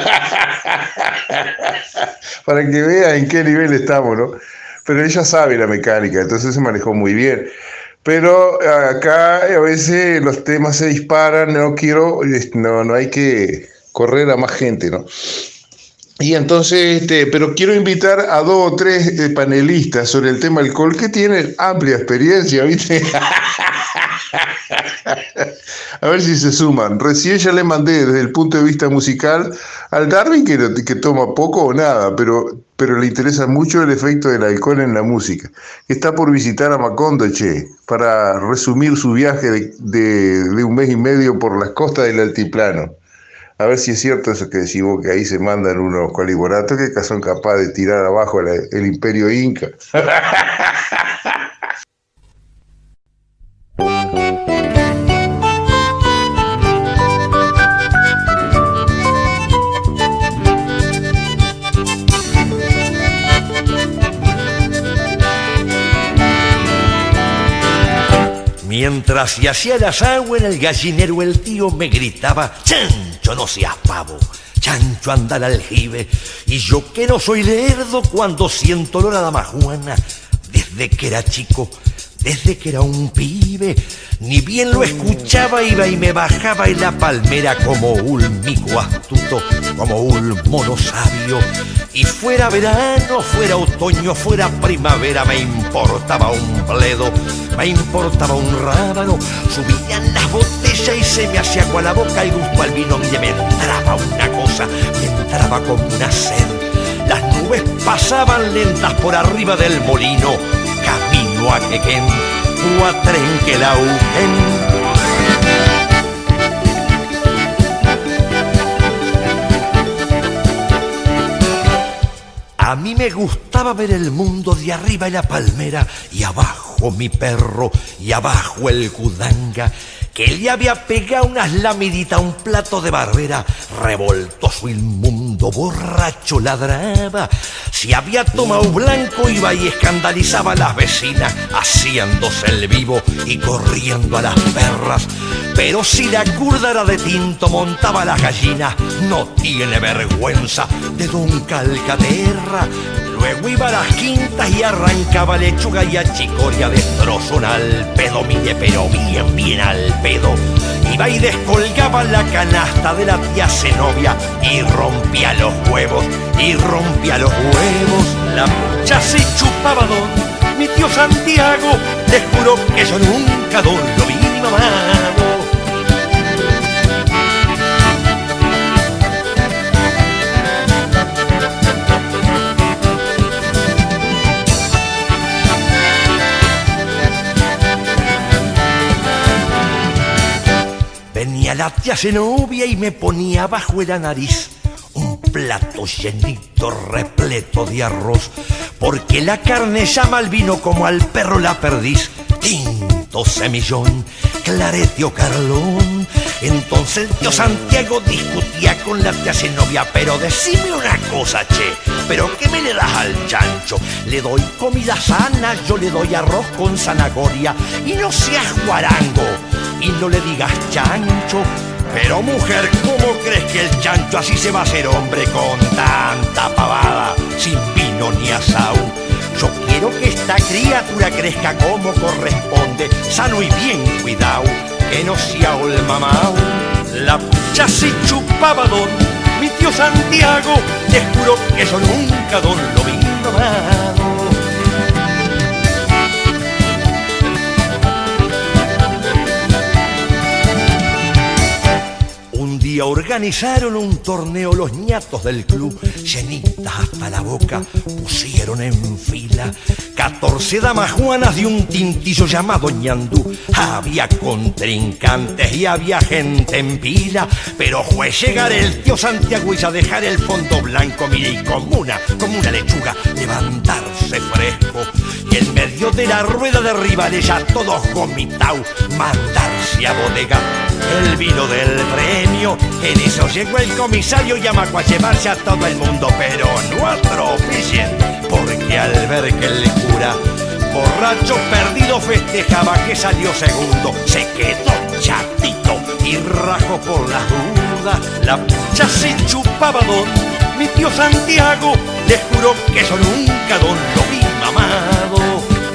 Para que vea en qué nivel estamos, ¿no? Pero ella sabe la mecánica, entonces se manejó muy bien. Pero acá a veces los temas se disparan, no hay que correr a más gente, ¿no? Y entonces, pero quiero invitar a 2 o 3 panelistas sobre el tema alcohol que tienen amplia experiencia, ¿viste? A ver si se suman. Recién ya le mandé desde el punto de vista musical al Darwin que toma poco o nada, pero le interesa mucho el efecto del alcohol en la música. Está por visitar a Macondo, che, para resumir su viaje de 1 mes y medio por las costas del altiplano. A ver si es cierto eso que decís vos, que ahí se mandan unos coliboratos que son capaces de tirar abajo el imperio inca. Mientras se hacía el asado en el gallinero, el tío me gritaba: ¡Chancho, no seas pavo! ¡Chancho, anda al aljibe! Y yo que no soy lerdo, cuando siento olor a la majuana, desde que era chico, Desde que era un pibe, ni bien lo escuchaba, iba y me bajaba en la palmera como un mico astuto, como un mono sabio. Y fuera verano, fuera otoño, fuera primavera, me importaba un bledo, me importaba un rábano. Subían las botellas y se me hacía agua la boca el gusto al vino. Y me entraba una cosa, me entraba como una sed. Las nubes pasaban lentas por arriba del molino, camino a Quequén, o a Trenquelauquén. A mí me gustaba ver el mundo de arriba y la palmera, y abajo mi perro, y abajo el cudanga, que le había pegado unas lamiditas a un plato de barbera. Revoltoso inmundo, borracho ladraba. Si había tomado blanco, iba y escandalizaba a las vecinas, haciéndose el vivo y corriendo a las perras. Pero si la curda era de tinto, montaba las gallinas. No tiene vergüenza de don Calcaterra. Luego iba a las quintas y arrancaba lechuga y achicoria de trozón al pedo, mire, pero bien al pedo. Iba y descolgaba la canasta de la tía Zenobia y rompía los huevos, La pucha se chupaba don mi tío Santiago. Te juro que yo nunca don lo vi mamado. Venía la tía Zenobia y me ponía bajo la nariz un plato llenito, repleto de arroz, porque la carne llama al vino como al perro la perdiz. Tinto, semillón, clarete o carlón. Entonces el tío Santiago discutía con la tía Zenobia: pero decime una cosa, che, ¿pero qué me le das al chancho? Le doy comida sana, yo le doy arroz con zanahoria. Y no seas guarango y no le digas chancho. Pero mujer, ¿cómo crees que el chancho así se va a hacer hombre con tanta pavada, sin vino ni asau? Yo quiero que esta criatura crezca como corresponde, sano y bien cuidado, que no sea olmamao. La pucha se chupaba don mi tío Santiago. Te juro que yo nunca don lo vi mamado. Un día organizaron un torneo los ñatos del club, llenitas hasta la boca, pusieron en fila 14 damas juanas de un tintillo llamado ñandú. Había contrincantes y había gente en pila, pero fue llegar el tío Santiago y ya dejar el fondo blanco, mire, y como una lechuga levantarse fresco, y en medio de la rueda de rivales ya todos gomitaos, mandarse a bodega el vino del premio. En eso llegó el comisario y amacó a llevarse a todo el mundo, pero no atropellen, porque al ver que el cura, borracho perdido, festejaba que salió segundo, se quedó chatito y rajó por las dudas. La pucha se chupaba don mi tío Santiago. Les juro que yo nunca don lo vi mamado.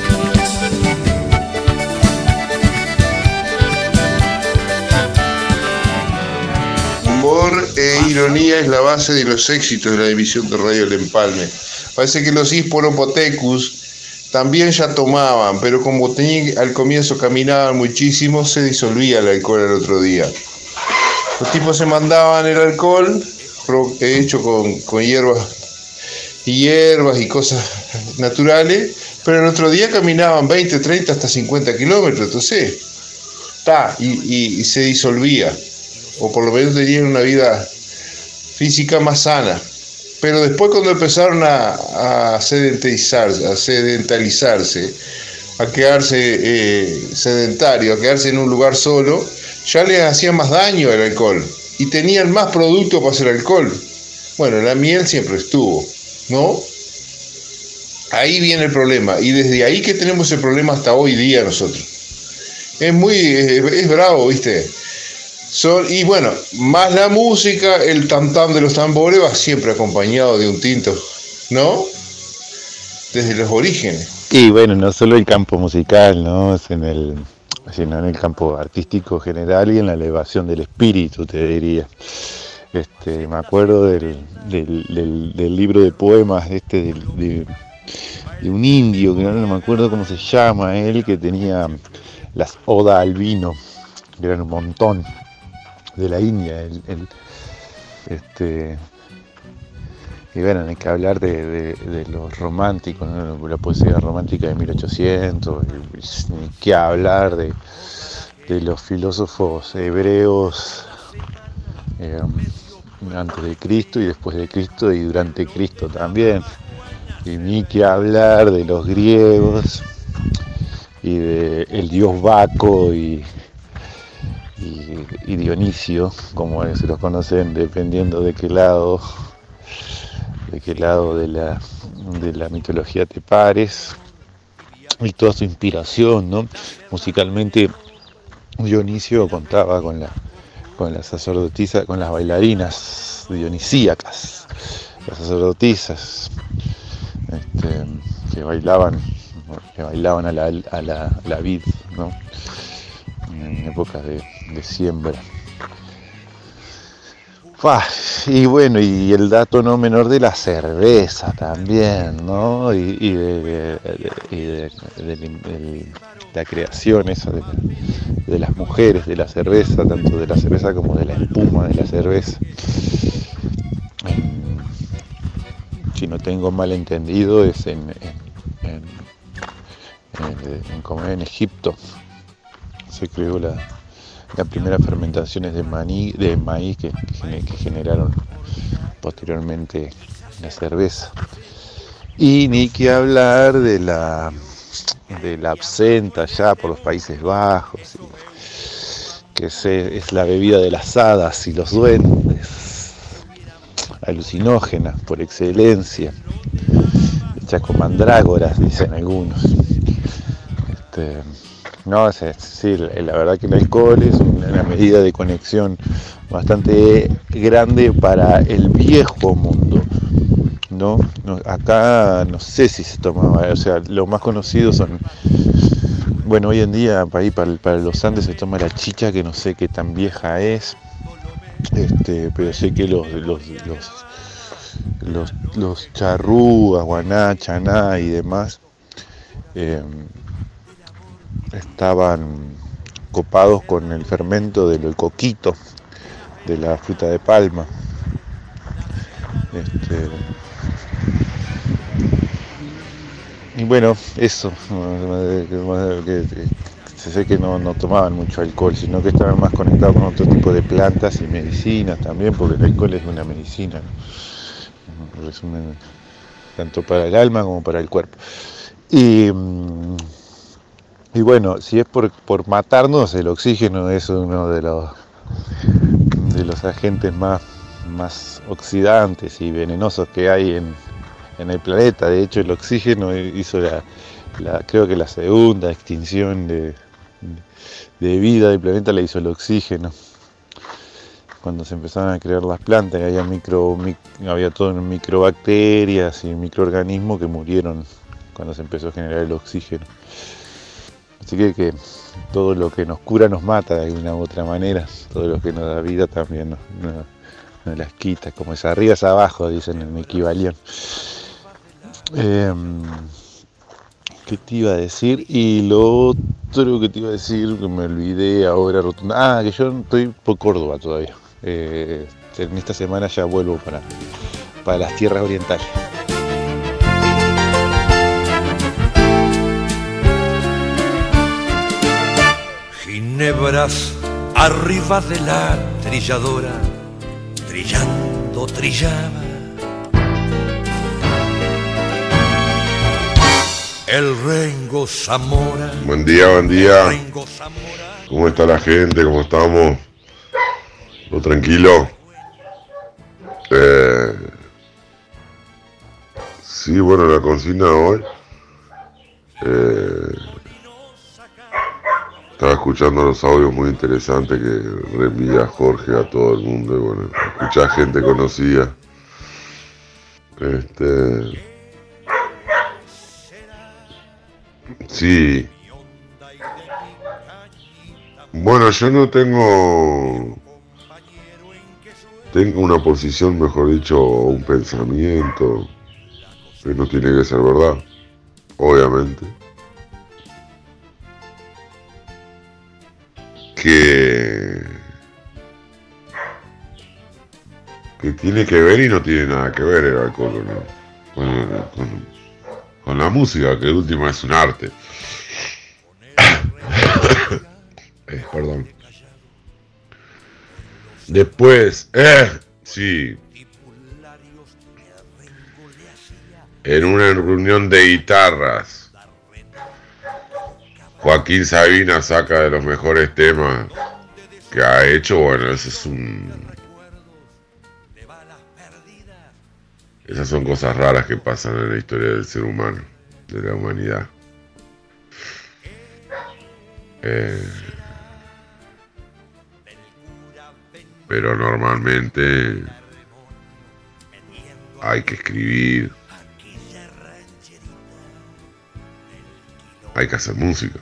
Humor e ironía es la base de los éxitos de la división de radio El Empalme. Parece que los Hisporopotecus también ya tomaban, pero como al comienzo caminaban muchísimo, se disolvía el alcohol al otro día. Los tipos se mandaban el alcohol hecho con hierbas y cosas naturales, pero el otro día caminaban 20, 30, hasta 50 kilómetros, entonces y se disolvía, o por lo menos tenían una vida física más sana. Pero después, cuando empezaron a sedentalizarse, a quedarse sedentarios, a quedarse en un lugar solo, ya les hacía más daño el alcohol y tenían más producto para hacer alcohol. Bueno, la miel siempre estuvo, ¿no? Ahí viene el problema, y desde ahí que tenemos el problema hasta hoy día nosotros. Es bravo, ¿viste? Y bueno, más la música, el tam-tam de los tambores va siempre acompañado de un tinto, ¿no? Desde los orígenes. Y bueno, no solo el campo musical, ¿no? Sino en el campo artístico general y en la elevación del espíritu, te diría. Me acuerdo del libro de poemas de un indio, que no me acuerdo cómo se llama él, que tenía las Oda al vino, que eran un montón, de la India. Y bueno, hay que hablar de los románticos, ¿no? La poesía romántica de 1800, ni qué hablar de los filósofos hebreos antes de Cristo y después de Cristo y durante Cristo también. Y ni que hablar de los griegos y de el dios Baco y Dionisio, como se los conocen, dependiendo de qué lado de la mitología te pares, y toda su inspiración, ¿no? Musicalmente, Dionisio contaba con las sacerdotisas, con las bailarinas dionisíacas, las sacerdotisas, que bailaban a la vid, ¿no? En épocas de siembra. Y bueno, y el dato no menor de la cerveza también, ¿no? Y de la creación esa de las mujeres, de la cerveza, tanto de la cerveza como de la espuma de la cerveza. Si no tengo mal entendido, es en Egipto se creó las primeras fermentaciones de maíz que generaron posteriormente la cerveza. Y ni que hablar de la absenta ya por los Países Bajos, que es la bebida de las hadas y los duendes, alucinógena por excelencia, hecha con mandrágoras, dicen algunos. No, sí, la verdad que el alcohol es una medida de conexión bastante grande para el viejo mundo, ¿no? Acá no sé si se tomaba, o sea, lo más conocido son, bueno, hoy en día para los Andes se toma la chicha, que no sé qué tan vieja es, pero sé que los charrúas, guaná, chaná y demás estaban copados con el fermento del coquito, de la fruta de palma. Y bueno, eso, se sé que no tomaban mucho alcohol, sino que estaban más conectados con otro tipo de plantas y medicinas también, porque el alcohol es una medicina, ¿no? Resumen, tanto para el alma como para el cuerpo. Y bueno, si es por matarnos, el oxígeno es uno de los agentes más oxidantes y venenosos que hay en el planeta. De hecho, el oxígeno hizo creo que la segunda extinción de vida del planeta la hizo el oxígeno. Cuando se empezaron a crear las plantas, había todo en microbacterias y microorganismos que murieron cuando se empezó a generar el oxígeno. Así que todo lo que nos cura nos mata de alguna u otra manera, todo lo que nos da vida también nos las quita, como es arriba es abajo, dicen en Equivalión. ¿Qué te iba a decir? Y lo otro que te iba a decir, que me olvidé ahora rotunda. Que yo estoy por Córdoba todavía. En esta semana ya vuelvo para las tierras orientales. Ginebras arriba de la trilladora, trillando trillaba. El Rengo Zamora. Buen día. ¿Cómo está la gente? ¿Cómo estamos? ¿Todo tranquilo? Sí, bueno, la consigna de hoy. Estaba escuchando los audios muy interesantes que reenvía Jorge a todo el mundo. Y bueno, escuchá gente conocida. Sí. Bueno, yo no tengo una posición, mejor dicho, o un pensamiento que no tiene que ser verdad, obviamente. Que tiene que ver y no tiene nada que ver el alcohol con la música, que de última es un arte. Perdón. Después, sí. En una reunión de guitarras, Joaquín Sabina saca de los mejores temas que ha hecho. Bueno, ese es esas son cosas raras que pasan en la historia del ser humano, de la humanidad. Pero normalmente hay que escribir, hay que hacer música,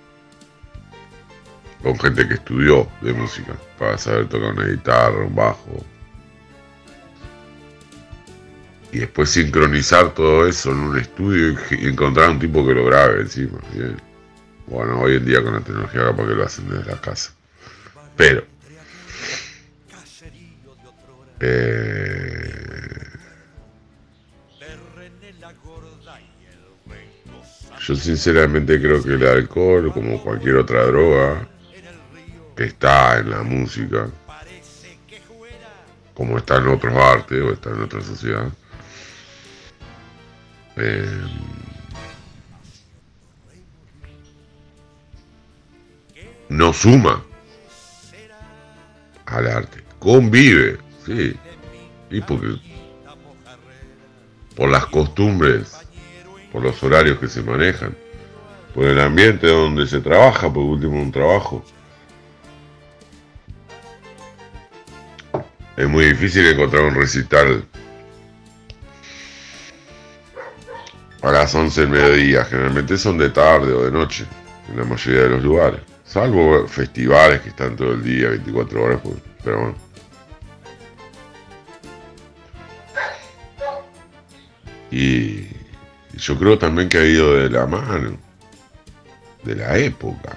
con gente que estudió de música, para saber tocar una guitarra, un bajo, y después sincronizar todo eso en un estudio y encontrar un tipo que lo grabe encima. Bien. Bueno, hoy en día con la tecnología capaz que lo hacen desde la casa, pero yo sinceramente creo que el alcohol, como cualquier otra droga que está en la música, como está en otros artes o está en otra sociedad, no suma al arte, convive, sí, y porque por las costumbres, por los horarios que se manejan, por el ambiente donde se trabaja, por último un trabajo. Es muy difícil encontrar un recital a las 11 del mediodía, generalmente son de tarde o de noche, en la mayoría de los lugares, salvo festivales que están todo el día, 24 horas, pero bueno. Y yo creo también que ha ido de la mano de la época.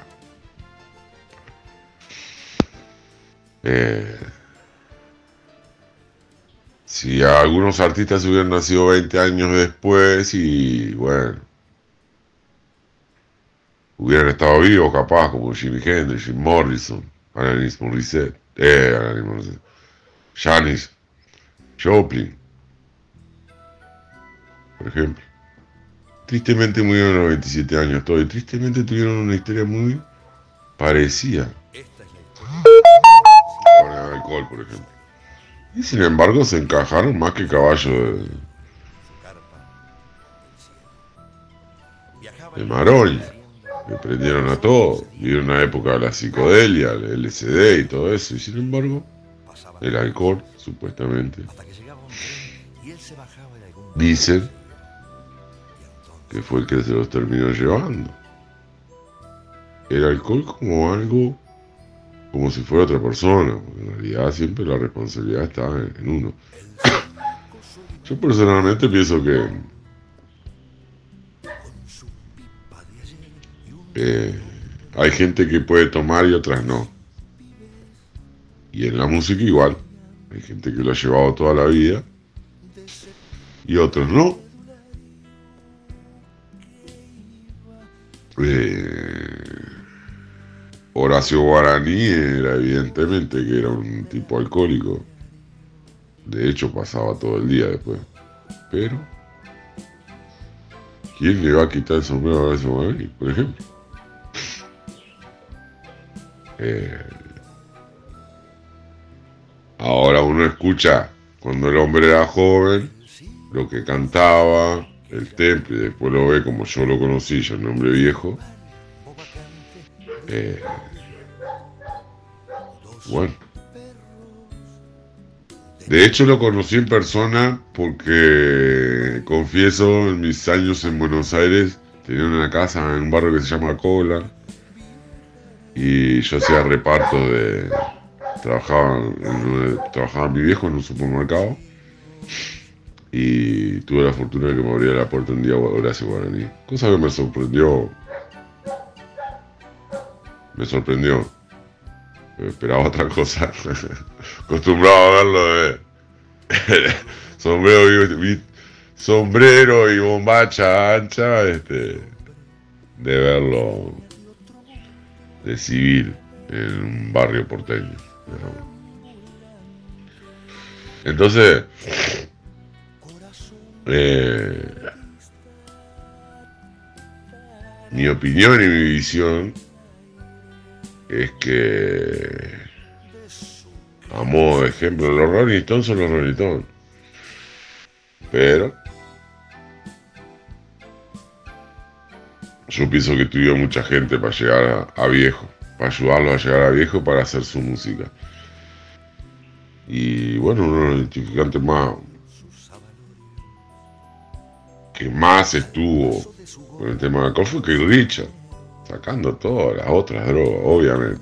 Si algunos artistas hubieran nacido 20 años después y bueno, hubieran estado vivos capaz, como Jimi Hendrix, Jim Morrison, Alanis Morissette, Janis Joplin, por ejemplo. Tristemente murieron a los 27 años todos, y tristemente tuvieron una historia muy parecida con el alcohol, por ejemplo. Y sin embargo se encajaron más que caballo de Maroni. Le prendieron a todo. Vivieron una época de la psicodelia, el LSD y todo eso. Y sin embargo, el alcohol, supuestamente, dicen que fue el que se los terminó llevando. El alcohol como algo, como si fuera otra persona, porque en realidad siempre la responsabilidad está en uno. Yo personalmente pienso que hay gente que puede tomar y otras no. Y en la música igual. Hay gente que lo ha llevado toda la vida y otros no. Horacio Guaraní era evidentemente que era un tipo alcohólico. De hecho pasaba todo el día después. Pero ¿quién le va a quitar el sombrero a Horacio Guaraní, por ejemplo? Ahora uno escucha cuando el hombre era joven lo que cantaba, el temple, y después lo ve como yo lo conocí, ya un hombre viejo. Bueno, de hecho lo conocí en persona porque, confieso, en mis años en Buenos Aires tenían una casa en un barrio que se llama Cola, y yo hacía reparto de... Trabajaba mi viejo en un supermercado, y tuve la fortuna de que me abriera la puerta un día Horacio Guaraní. Cosa que me sorprendió. Me esperaba otra cosa. Acostumbrado a verlo de sombrero y bombacha ancha, de verlo de civil en un barrio porteño. Entonces, mi opinión y mi visión es que, a modo de ejemplo, los Rolling Stones son los Rolling Stones, pero yo pienso que tuvieron mucha gente para llegar a viejo, para ayudarlos a llegar a viejo, para hacer su música. Y bueno, uno de los identificantes que más estuvo con el tema del alcohol fue Keith Richards, sacando todas las otras drogas, obviamente.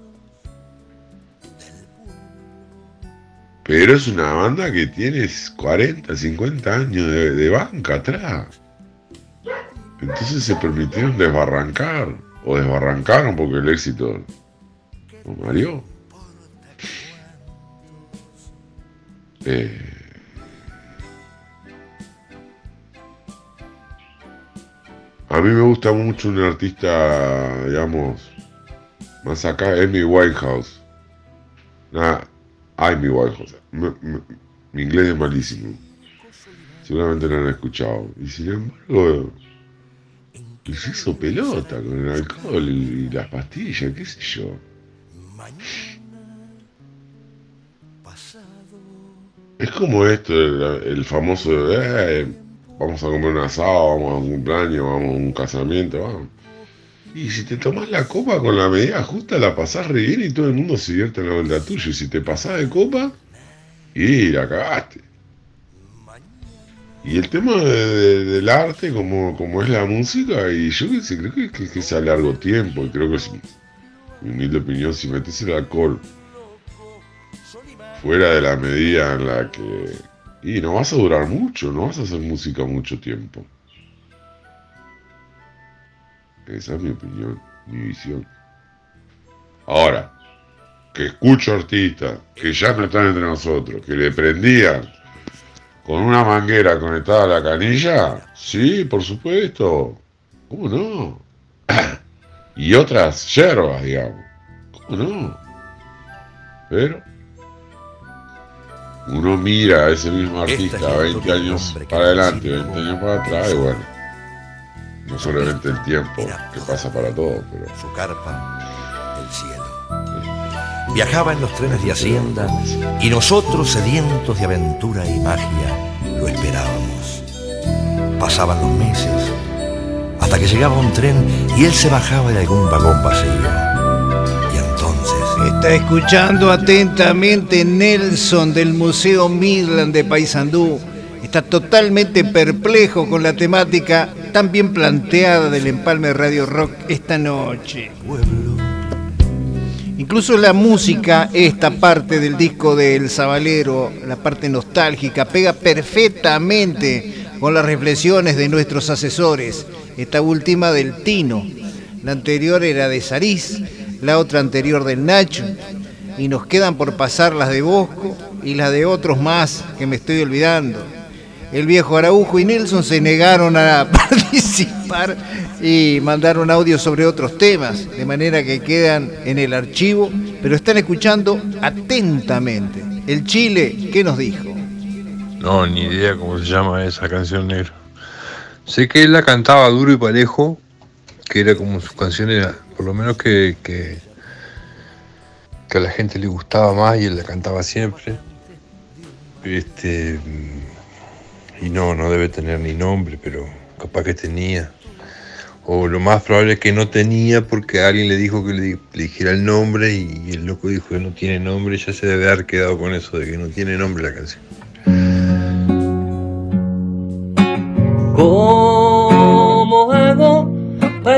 Pero es una banda que tiene 40, 50 años de banca atrás. Entonces se permitieron desbarrancar, o desbarrancaron porque el éxito los mareó. A mí me gusta mucho un artista, digamos, más acá, Amy Winehouse. Amy Winehouse. Mi inglés es malísimo. Seguramente lo han escuchado. Y sin embargo, se hizo pelota con el alcohol y las pastillas, qué sé yo. Es como esto, el famoso, vamos a comer un asado, vamos a un cumpleaños, vamos a un casamiento, vamos. Y si te tomás la copa con la medida justa, la pasás re bien y todo el mundo se divierte en la vuelta tuya. Y si te pasás de copa, y la cagaste. Y el tema del arte, como es la música, y yo creo que es a largo tiempo, y creo que es mi humilde opinión, si metes el alcohol fuera de la medida en la que... Y no vas a durar mucho, no vas a hacer música mucho tiempo. Esa es mi opinión, mi visión. Ahora, que escucho artistas que ya no están entre nosotros, que le prendían con una manguera conectada a la canilla, sí, por supuesto. ¿Cómo no? Y otras yerbas, digamos. ¿Cómo no? Pero uno mira a ese mismo artista 20 años para adelante, 20 años para atrás, y bueno, no solamente el tiempo que pasa para todos, pero... Su carpa, el cielo. Viajaba en los trenes de Hacienda y nosotros, sedientos de aventura y magia, lo esperábamos. Pasaban los meses hasta que llegaba un tren y él se bajaba de algún vagón vacío. Y entonces... Está escuchando atentamente Nelson del Museo Midland de Paysandú. Está totalmente perplejo con la temática tan bien planteada del Empalme Radio Rock esta noche. Incluso la música, esta parte del disco de El Sabalero, la parte nostálgica, pega perfectamente con las reflexiones de nuestros asesores. Esta última del Tino, la anterior era de Sariz, la otra anterior del Nacho, y nos quedan por pasar las de Bosco y las de otros más que me estoy olvidando. El viejo Araujo y Nelson se negaron a participar y mandaron audio sobre otros temas, de manera que quedan en el archivo, pero están escuchando atentamente. El Chile, ¿qué nos dijo? No, ni idea cómo se llama esa canción, negro. Sé que él la cantaba duro y parejo, que era como sus canciones, por lo menos que a la gente le gustaba más y él la cantaba siempre. Y no debe tener ni nombre, pero capaz que tenía. O lo más probable es que no tenía porque alguien le dijo que le dijera el nombre y el loco dijo que no tiene nombre, y ya se debe haber quedado con eso de que no tiene nombre la canción. ¿Cómo hago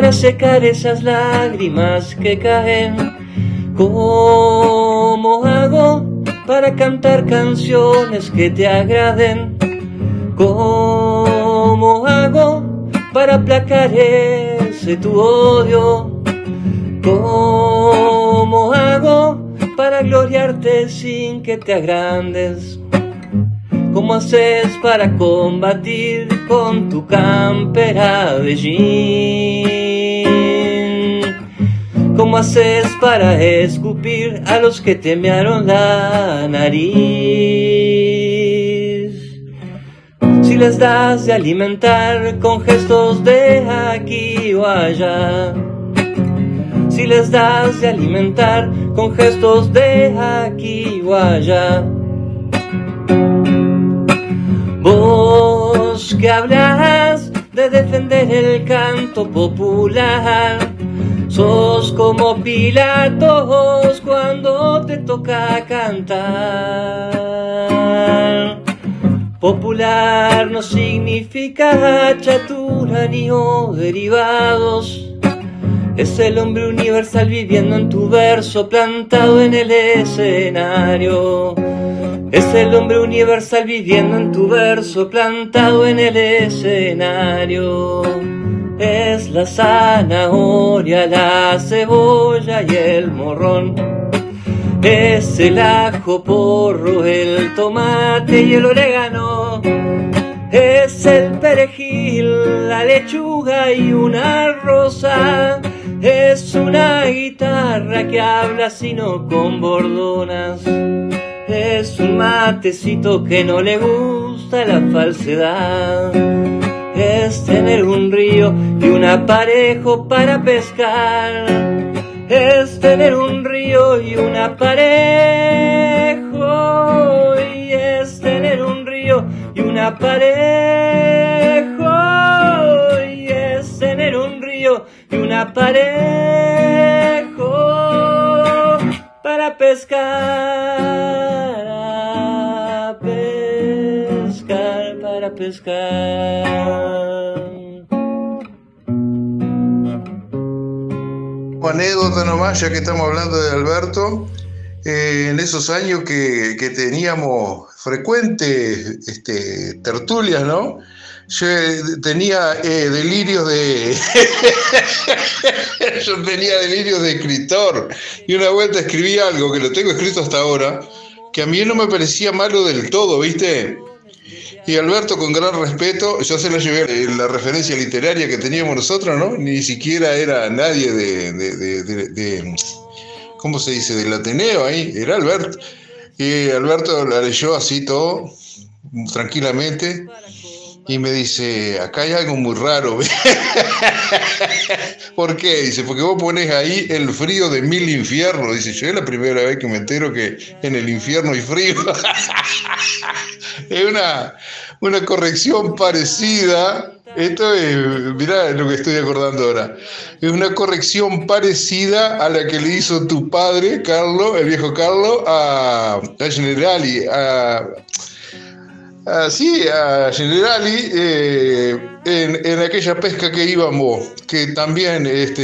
para secar esas lágrimas que caen? ¿Cómo hago para cantar canciones que te agraden? ¿Cómo hago para aplacar ese tu odio? ¿Cómo hago para gloriarte sin que te agrandes? ¿Cómo haces para combatir con tu campera de jean? ¿Cómo haces para escupir a los que te mearon la nariz? Si les das de alimentar con gestos de aquí o allá. Si les das de alimentar con gestos de aquí o allá. Vos que hablas de defender el canto popular, sos como Pilatos cuando te toca cantar. Popular no significa chatura ni o derivados. Es el hombre universal viviendo en tu verso, plantado en el escenario. Es el hombre universal viviendo en tu verso, plantado en el escenario. Es la zanahoria, la cebolla y el morrón. Es el ajo porro, el tomate y el orégano. Es el perejil, la lechuga y una rosa. Es una guitarra que habla sino con bordonas. Es un matecito que no le gusta la falsedad. Es tener un río y un aparejo para pescar. Es tener un río y un aparejo. Y es tener un río y un aparejo. Y es tener un río y un aparejo para pescar, para pescar. Anécdota nomás, ya que estamos hablando de Alberto, en esos años que teníamos frecuentes tertulias, ¿no? Yo tenía delirios de yo tenía delirios de escritor, y una vuelta escribí algo que lo tengo escrito hasta ahora, que a mí no me parecía malo del todo, ¿viste? Y Alberto, con gran respeto, yo se lo llevé en la referencia literaria que teníamos nosotros, ¿no? Ni siquiera era nadie de ¿cómo se dice? Del Ateneo ahí, era Alberto. Y Alberto la leyó así todo, tranquilamente, y me dice, acá hay algo muy raro. ¿Por qué? Dice, porque vos pones ahí el frío de 1000 infiernos. Dice, yo es la primera vez que me entero que en el infierno hay frío. Es una corrección parecida. Esto es, mirá lo que estoy acordando ahora. Es una corrección parecida a la que le hizo tu padre, Carlos, el viejo Carlos, a Generali, a Generali, en aquella pesca que íbamos, que también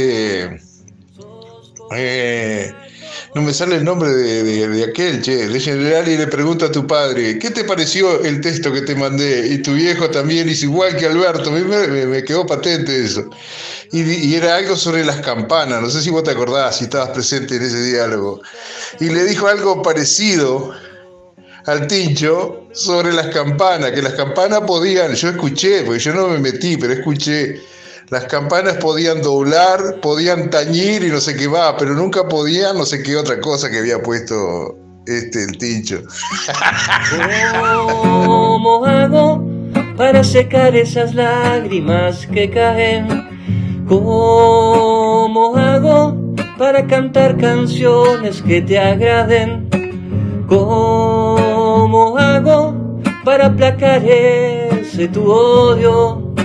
no me sale el nombre de aquel, de Generali, le pregunta a tu padre, ¿qué te pareció el texto que te mandé? Y tu viejo también hizo igual que Alberto. A mí me quedó patente eso. Y era algo sobre las campanas, no sé si vos te acordás, si estabas presente en ese diálogo. Y le dijo algo parecido al Tincho sobre las campanas, que las campanas podían, yo escuché, porque yo no me metí, pero escuché, las campanas podían doblar, podían tañir y no sé qué va, pero nunca podían no sé qué otra cosa que había puesto el Tincho. ¿Cómo hago para secar esas lágrimas que caen? ¿Cómo hago para cantar canciones que te agraden? ¿Cómo hago para aplacar ese tu odio?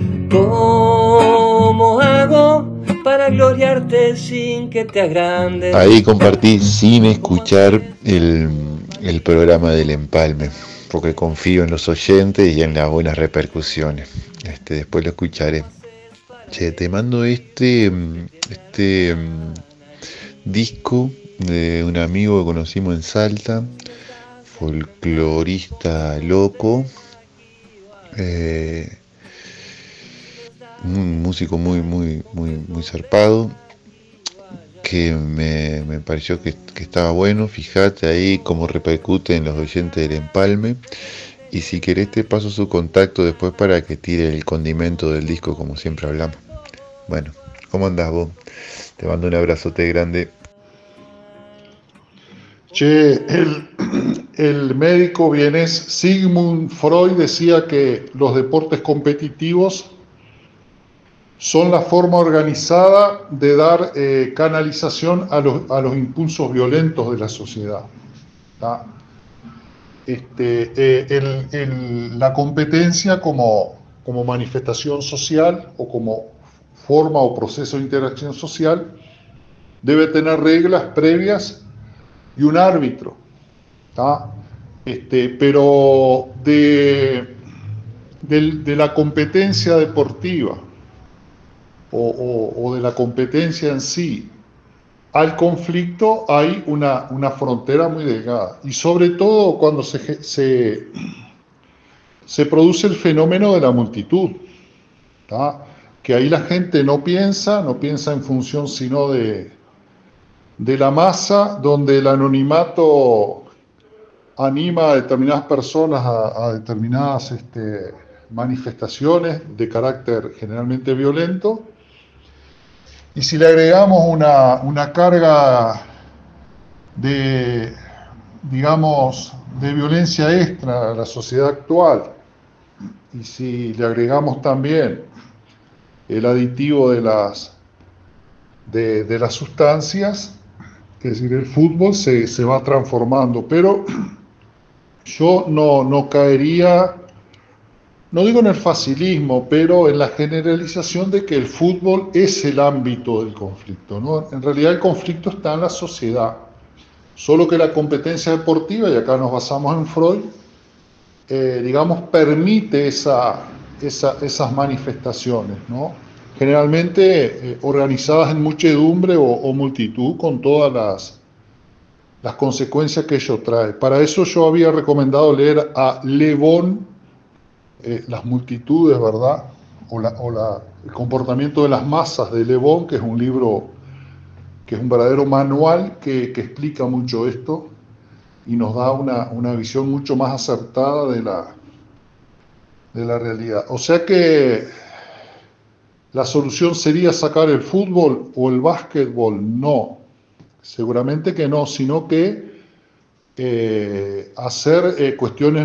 ¿Cómo hago para gloriarte sin que te agrandes? Ahí compartí sin escuchar el programa del Empalme, porque confío en los oyentes y en las buenas repercusiones. Después lo escucharé. Che, te mando este disco de un amigo que conocimos en Salta, folclorista loco, un músico muy zarpado, que me pareció que estaba bueno. Fíjate ahí cómo repercute en los oyentes del Empalme, y si querés te paso su contacto después para que tire el condimento del disco como siempre hablamos. Bueno, ¿cómo andás vos? Te mando un abrazote grande. Che, el médico vienés Sigmund Freud decía que los deportes competitivos son la forma organizada de dar canalización a los impulsos violentos de la sociedad. ¿Tá? La competencia como manifestación social o como forma o proceso de interacción social debe tener reglas previas y un árbitro, ¿tá? Pero de la competencia deportiva o de la competencia en sí al conflicto hay una frontera muy delgada, y sobre todo cuando se produce el fenómeno de la multitud, ¿tá? Que ahí la gente no piensa en función sino de la masa, donde el anonimato anima a determinadas personas a determinadas manifestaciones de carácter generalmente violento. Y si le agregamos una carga de violencia extra a la sociedad actual, y si le agregamos también el aditivo de las sustancias, es decir, el fútbol se va transformando. Pero yo no caería, no digo en el facilismo, pero en la generalización de que el fútbol es el ámbito del conflicto, ¿no? En realidad el conflicto está en la sociedad, solo que la competencia deportiva, y acá nos basamos en Freud, permite esas manifestaciones, ¿no? Generalmente organizadas en muchedumbre o multitud, con todas las consecuencias que ello trae. Para eso yo había recomendado leer a Le Bon, Las multitudes, ¿verdad? El comportamiento de las masas de Le Bon, que es un libro, que es un verdadero manual que explica mucho esto y nos da una visión mucho más acertada de la realidad. O sea que la solución sería sacar el fútbol o el básquetbol. No, seguramente que no, sino que hacer cuestiones,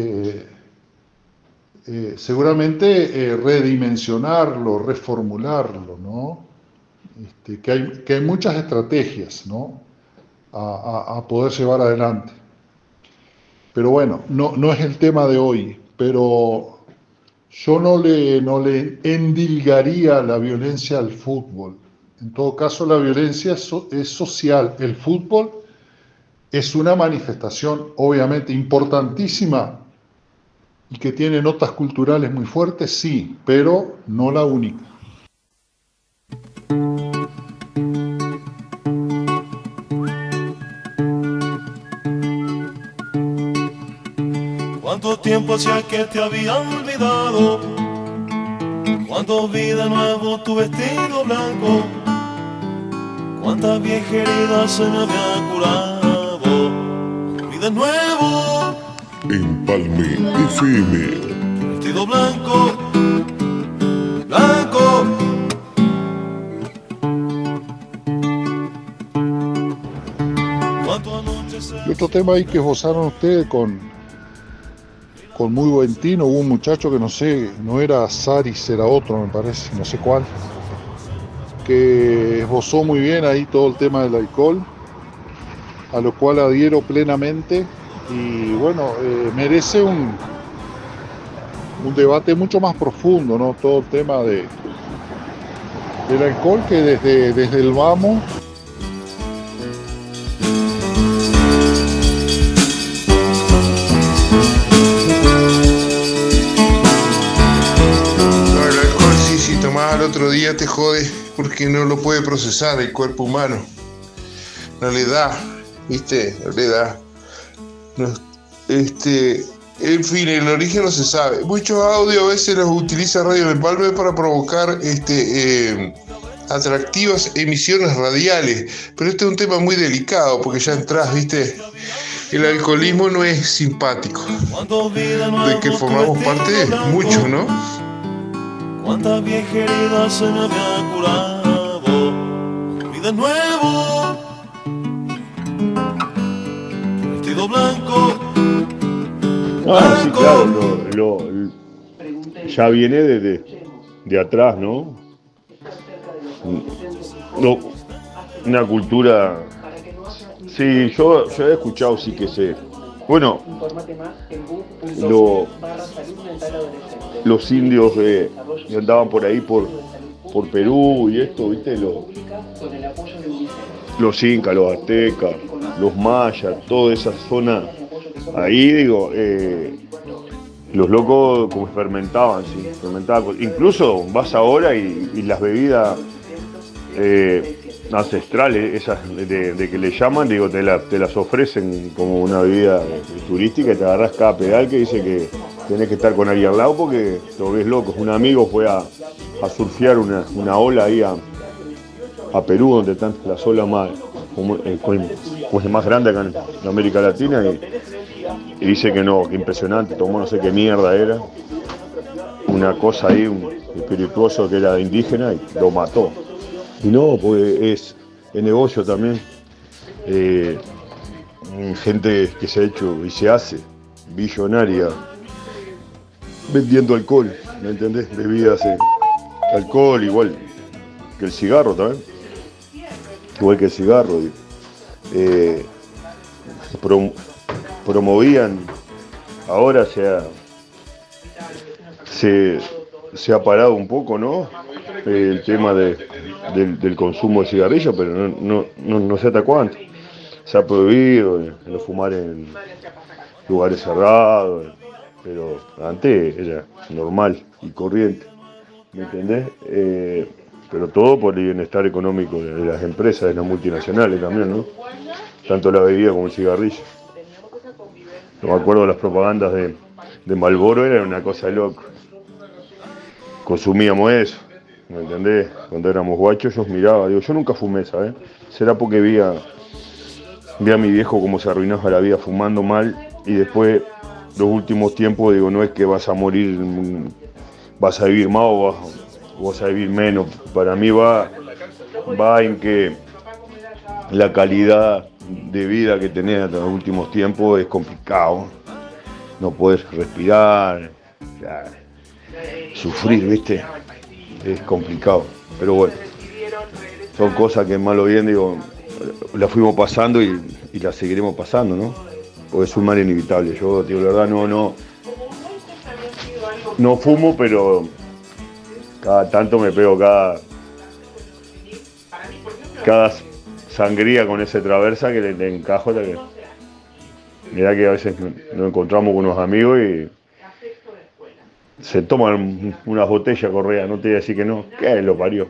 seguramente redimensionarlo, reformularlo, ¿no? Que hay muchas estrategias, ¿no? a poder llevar adelante. Pero bueno, no es el tema de hoy, pero yo no le endilgaría la violencia al fútbol. En todo caso, la violencia es social. El fútbol es una manifestación obviamente importantísima y que tiene notas culturales muy fuertes, sí, pero no la única. ¿Cuánto tiempo hacía que te había olvidado? ¿Cuánto vida nuevo tu vestido blanco? ¿Cuántas viejas heridas se me había curado? Vida nuevo, Empalme FM. vestido blanco, blanco. Y otro tema ahí que esbozaron ustedes con muy buen tino. Hubo un muchacho que no era Saris, era otro, me parece, no sé cuál, que esbozó muy bien ahí todo el tema del alcohol, a lo cual adhiero plenamente. Y bueno, merece un debate mucho más profundo, ¿no? Todo el tema del alcohol, que desde el vamos. al otro día te jode porque no lo puede procesar el cuerpo humano. No le da, ¿viste? No le da. No, en fin, el origen no se sabe. Muchos audios a veces los utiliza Radio El Empalme para provocar atractivas emisiones radiales. Pero este es un tema muy delicado porque ya entras, ¿viste? El alcoholismo no es simpático. De que formamos parte, mucho, ¿no? Cuántas viejas heridas se me había curado. Y de nuevo, vestido blanco. Ah, sí, claro, ya viene de atrás, ¿no? Una cultura. Sí, yo he escuchado, sí que sé. Bueno, los indios que andaban por ahí por Perú y esto, ¿viste? Los incas, los aztecas, los mayas, toda esa zona. Ahí, digo, los locos como fermentaban, sí, fermentaban. Incluso vas ahora y las bebidas ancestrales, esas de que le llaman, digo, te las ofrecen como una bebida turística y te agarras cada pedal que dice que tenés que estar con alguien al lado porque lo ves loco. Un amigo fue a surfear una ola ahí a Perú, donde están las olas más, pues más grande acá en América Latina y dice que no, que impresionante, tomó no sé qué mierda era, una cosa ahí, un espirituoso que era indígena y lo mató. Y no, pues es negocio también, gente que se ha hecho y se hace billonaria vendiendo alcohol, ¿me entendés? Bebidas, alcohol igual que el cigarro también, igual que el cigarro. Promovían, ahora se ha parado un poco, ¿no? El tema del consumo de cigarrillos, pero no sé hasta cuánto. Se ha prohibido no fumar en lugares cerrados, pero antes era normal y corriente, ¿me entendés? Pero todo por el bienestar económico de las empresas, de las multinacionales también, ¿no? Tanto la bebida como el cigarrillo. No me acuerdo de las propagandas de Marlboro, era una cosa de loco. Consumíamos eso, ¿me entendés? Cuando éramos guachos yo miraba, digo, yo nunca fumé, ¿sabes? Será porque vi a mi viejo cómo se arruinaba la vida fumando mal y después, los últimos tiempos, digo, no es que vas a morir, vas a vivir más o vas a vivir menos. Para mí va en que la calidad de vida que tenés en los últimos tiempos es complicado. No podés respirar, sufrir, ¿viste? Es complicado. Pero bueno, son cosas que mal o bien, digo, las fuimos pasando y las seguiremos pasando, ¿no? Porque es un mal inevitable. Yo, digo, la verdad, no fumo, pero cada tanto me pego cada sangría con ese traversa que le encajo. Mirá que a veces nos encontramos con unos amigos y se toman unas botellas Correa, no te voy a decir que no, ¿qué lo parió?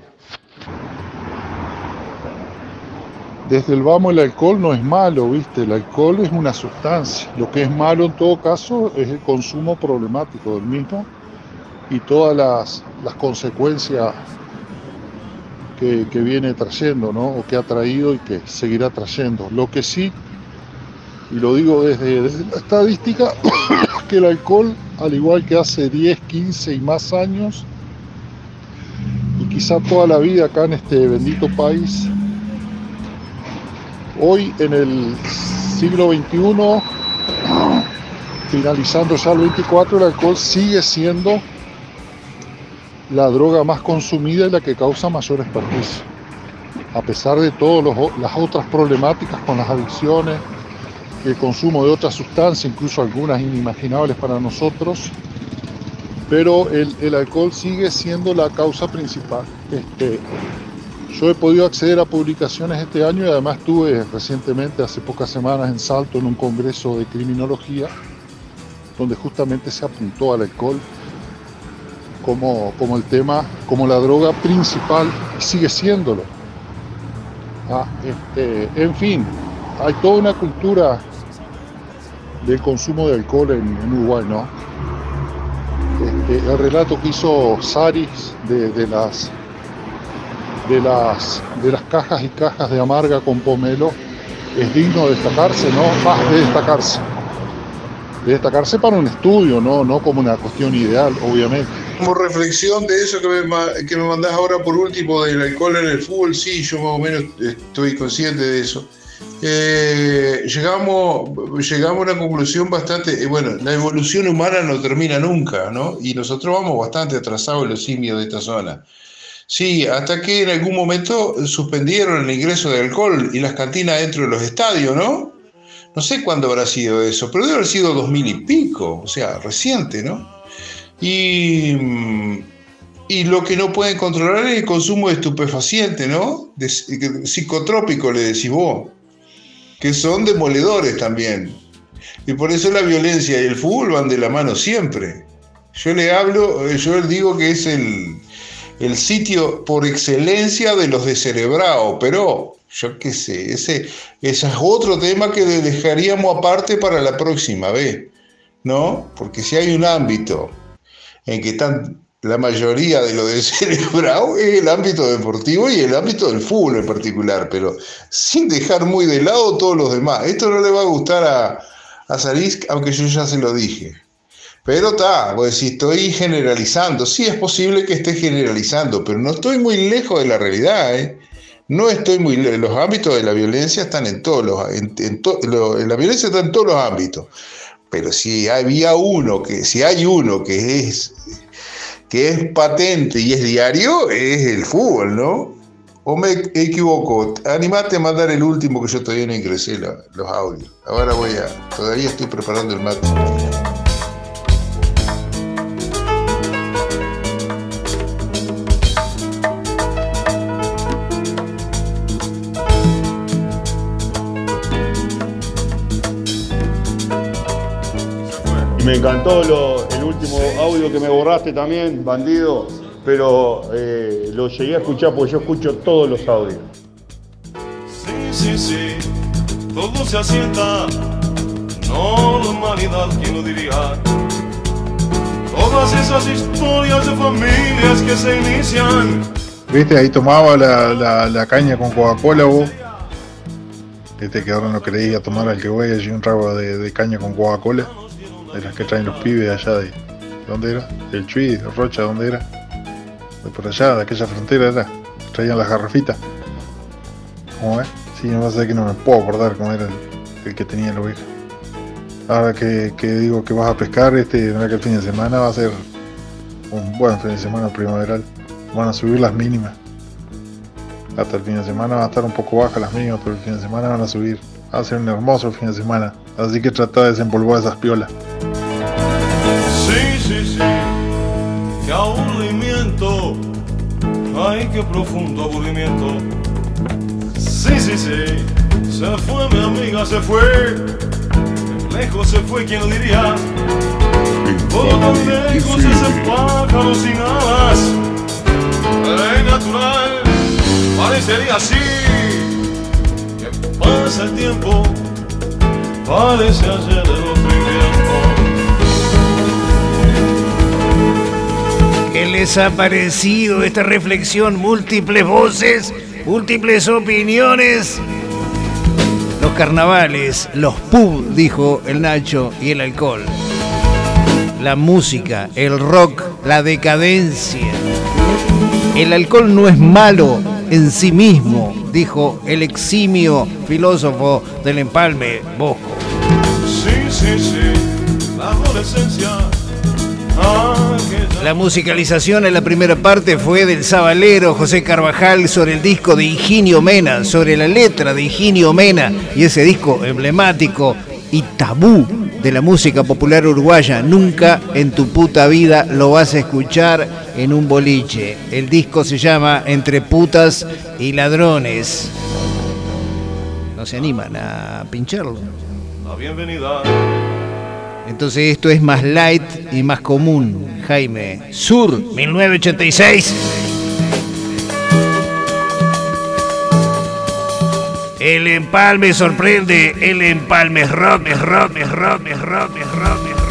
Desde el vamos el alcohol no es malo, ¿viste? El alcohol es una sustancia. Lo que es malo en todo caso es el consumo problemático del mismo y todas las consecuencias que viene trayendo, ¿no? O que ha traído y que seguirá trayendo. Lo que sí, y lo digo desde la estadística, que el alcohol, al igual que hace 10, 15 y más años, y quizá toda la vida acá en este bendito país, hoy en el siglo XXI, finalizando ya el 24, el alcohol sigue siendo la droga más consumida y la que causa mayores perjuicios. A pesar de todas las otras problemáticas con las adicciones, el consumo de otras sustancias, incluso algunas inimaginables para nosotros, pero el alcohol sigue siendo la causa principal. Yo he podido acceder a publicaciones este año y además estuve recientemente, hace pocas semanas, en Salto en un congreso de criminología donde justamente se apuntó al alcohol como el tema, como la droga principal, y sigue siéndolo. En fin, hay toda una cultura del consumo de alcohol en Uruguay, ¿no? El relato que hizo Saris de las cajas y cajas de amarga con pomelo es digno de destacarse, ¿no? De destacarse para un estudio, no como una cuestión ideal, obviamente. Como reflexión de eso que me mandás ahora por último, del alcohol en el fútbol, sí, yo más o menos estoy consciente de eso. Llegamos a una conclusión bastante, bueno, la evolución humana no termina nunca, ¿no? Y nosotros vamos bastante atrasados en los simios de esta zona. Sí, hasta que en algún momento suspendieron el ingreso de alcohol y las cantinas dentro de los estadios, ¿no? No sé cuándo habrá sido eso, pero debe haber sido 2000 y pico, o sea, reciente, ¿no? Y lo que no pueden controlar es el consumo de estupefacientes, ¿no? De psicotrópicos, le decís vos, que son demoledores también. Y por eso la violencia y el fútbol van de la mano siempre. Yo digo que es el sitio por excelencia de los descerebrados, pero yo qué sé, ese es otro tema que dejaríamos aparte para la próxima vez, ¿no? Porque si hay un ámbito en que están la mayoría de los descerebrados, es el ámbito deportivo y el ámbito del fútbol en particular, pero sin dejar muy de lado todos los demás. Esto no le va a gustar a Saris, aunque yo ya se lo dije. Pero pues si estoy generalizando, sí es posible que esté generalizando, pero no estoy muy lejos de la realidad, ¿eh? No estoy muy lejos. Los ámbitos de la violencia están en todos la violencia está en todos los ámbitos. Pero si hay uno que es patente y es diario, es el fútbol, ¿no? ¿O me equivoco? Animate a mandar el último, que yo todavía no ingresé los audios. Ahora todavía estoy preparando el mate. Me encantó el último audio que me borraste también, bandido, pero lo llegué a escuchar porque yo escucho todos los audios. Sí, todo se asienta, normalidad, ¿quién lo diría? Todas esas historias de familias que se inician. ¿Viste? Ahí tomaba la caña con Coca-Cola vos. Viste que ahora no queréis ir a tomar al que voy allí un trago de caña con Coca-Cola. De las que traen los pibes allá de... ¿Dónde era? El Chuy, de Rocha, ¿dónde era? De por allá, de aquella frontera era. Traían las garrafitas. ¿Cómo es? Sí, no sé que no me puedo acordar cómo era el que tenía la oveja. Ahora que digo que vas a pescar, ¿verdad? Que el fin de semana va a ser un buen fin de semana primaveral. Van a subir las mínimas. Hasta el fin de semana van a estar un poco bajas las mínimas, pero el fin de semana van a subir. Va a ser un hermoso fin de semana. Así que trata de desempolvar esas piolas. Sí, qué aburrimiento, ay, qué profundo aburrimiento. Sí, se fue mi amiga, se fue, lejos se fue, ¿quién lo diría? Todo tan lejos ese pájaro sin alas, es natural, parecería así, que pasa el tiempo, parece ayer el otro invierno. ¿Qué les ha parecido esta reflexión? Múltiples voces, múltiples opiniones. Los carnavales, los pub, dijo el Nacho, y el alcohol. La música, el rock, la decadencia. El alcohol no es malo en sí mismo, dijo el eximio filósofo del Empalme, Bosco. Sí, la adolescencia. La musicalización en la primera parte fue del sabalero José Carvajal sobre el disco de Higinio Mena, sobre la letra de Higinio Mena, y ese disco emblemático y tabú de la música popular uruguaya. Nunca en tu puta vida lo vas a escuchar en un boliche. El disco se llama Entre putas y ladrones. No se animan a pincharlo. La bienvenida Entonces esto es más light y más común, Jaime. Sur, 1986. El empalme sorprende, el empalme es rock, es rock, es rock, es rock, es rock, es rock.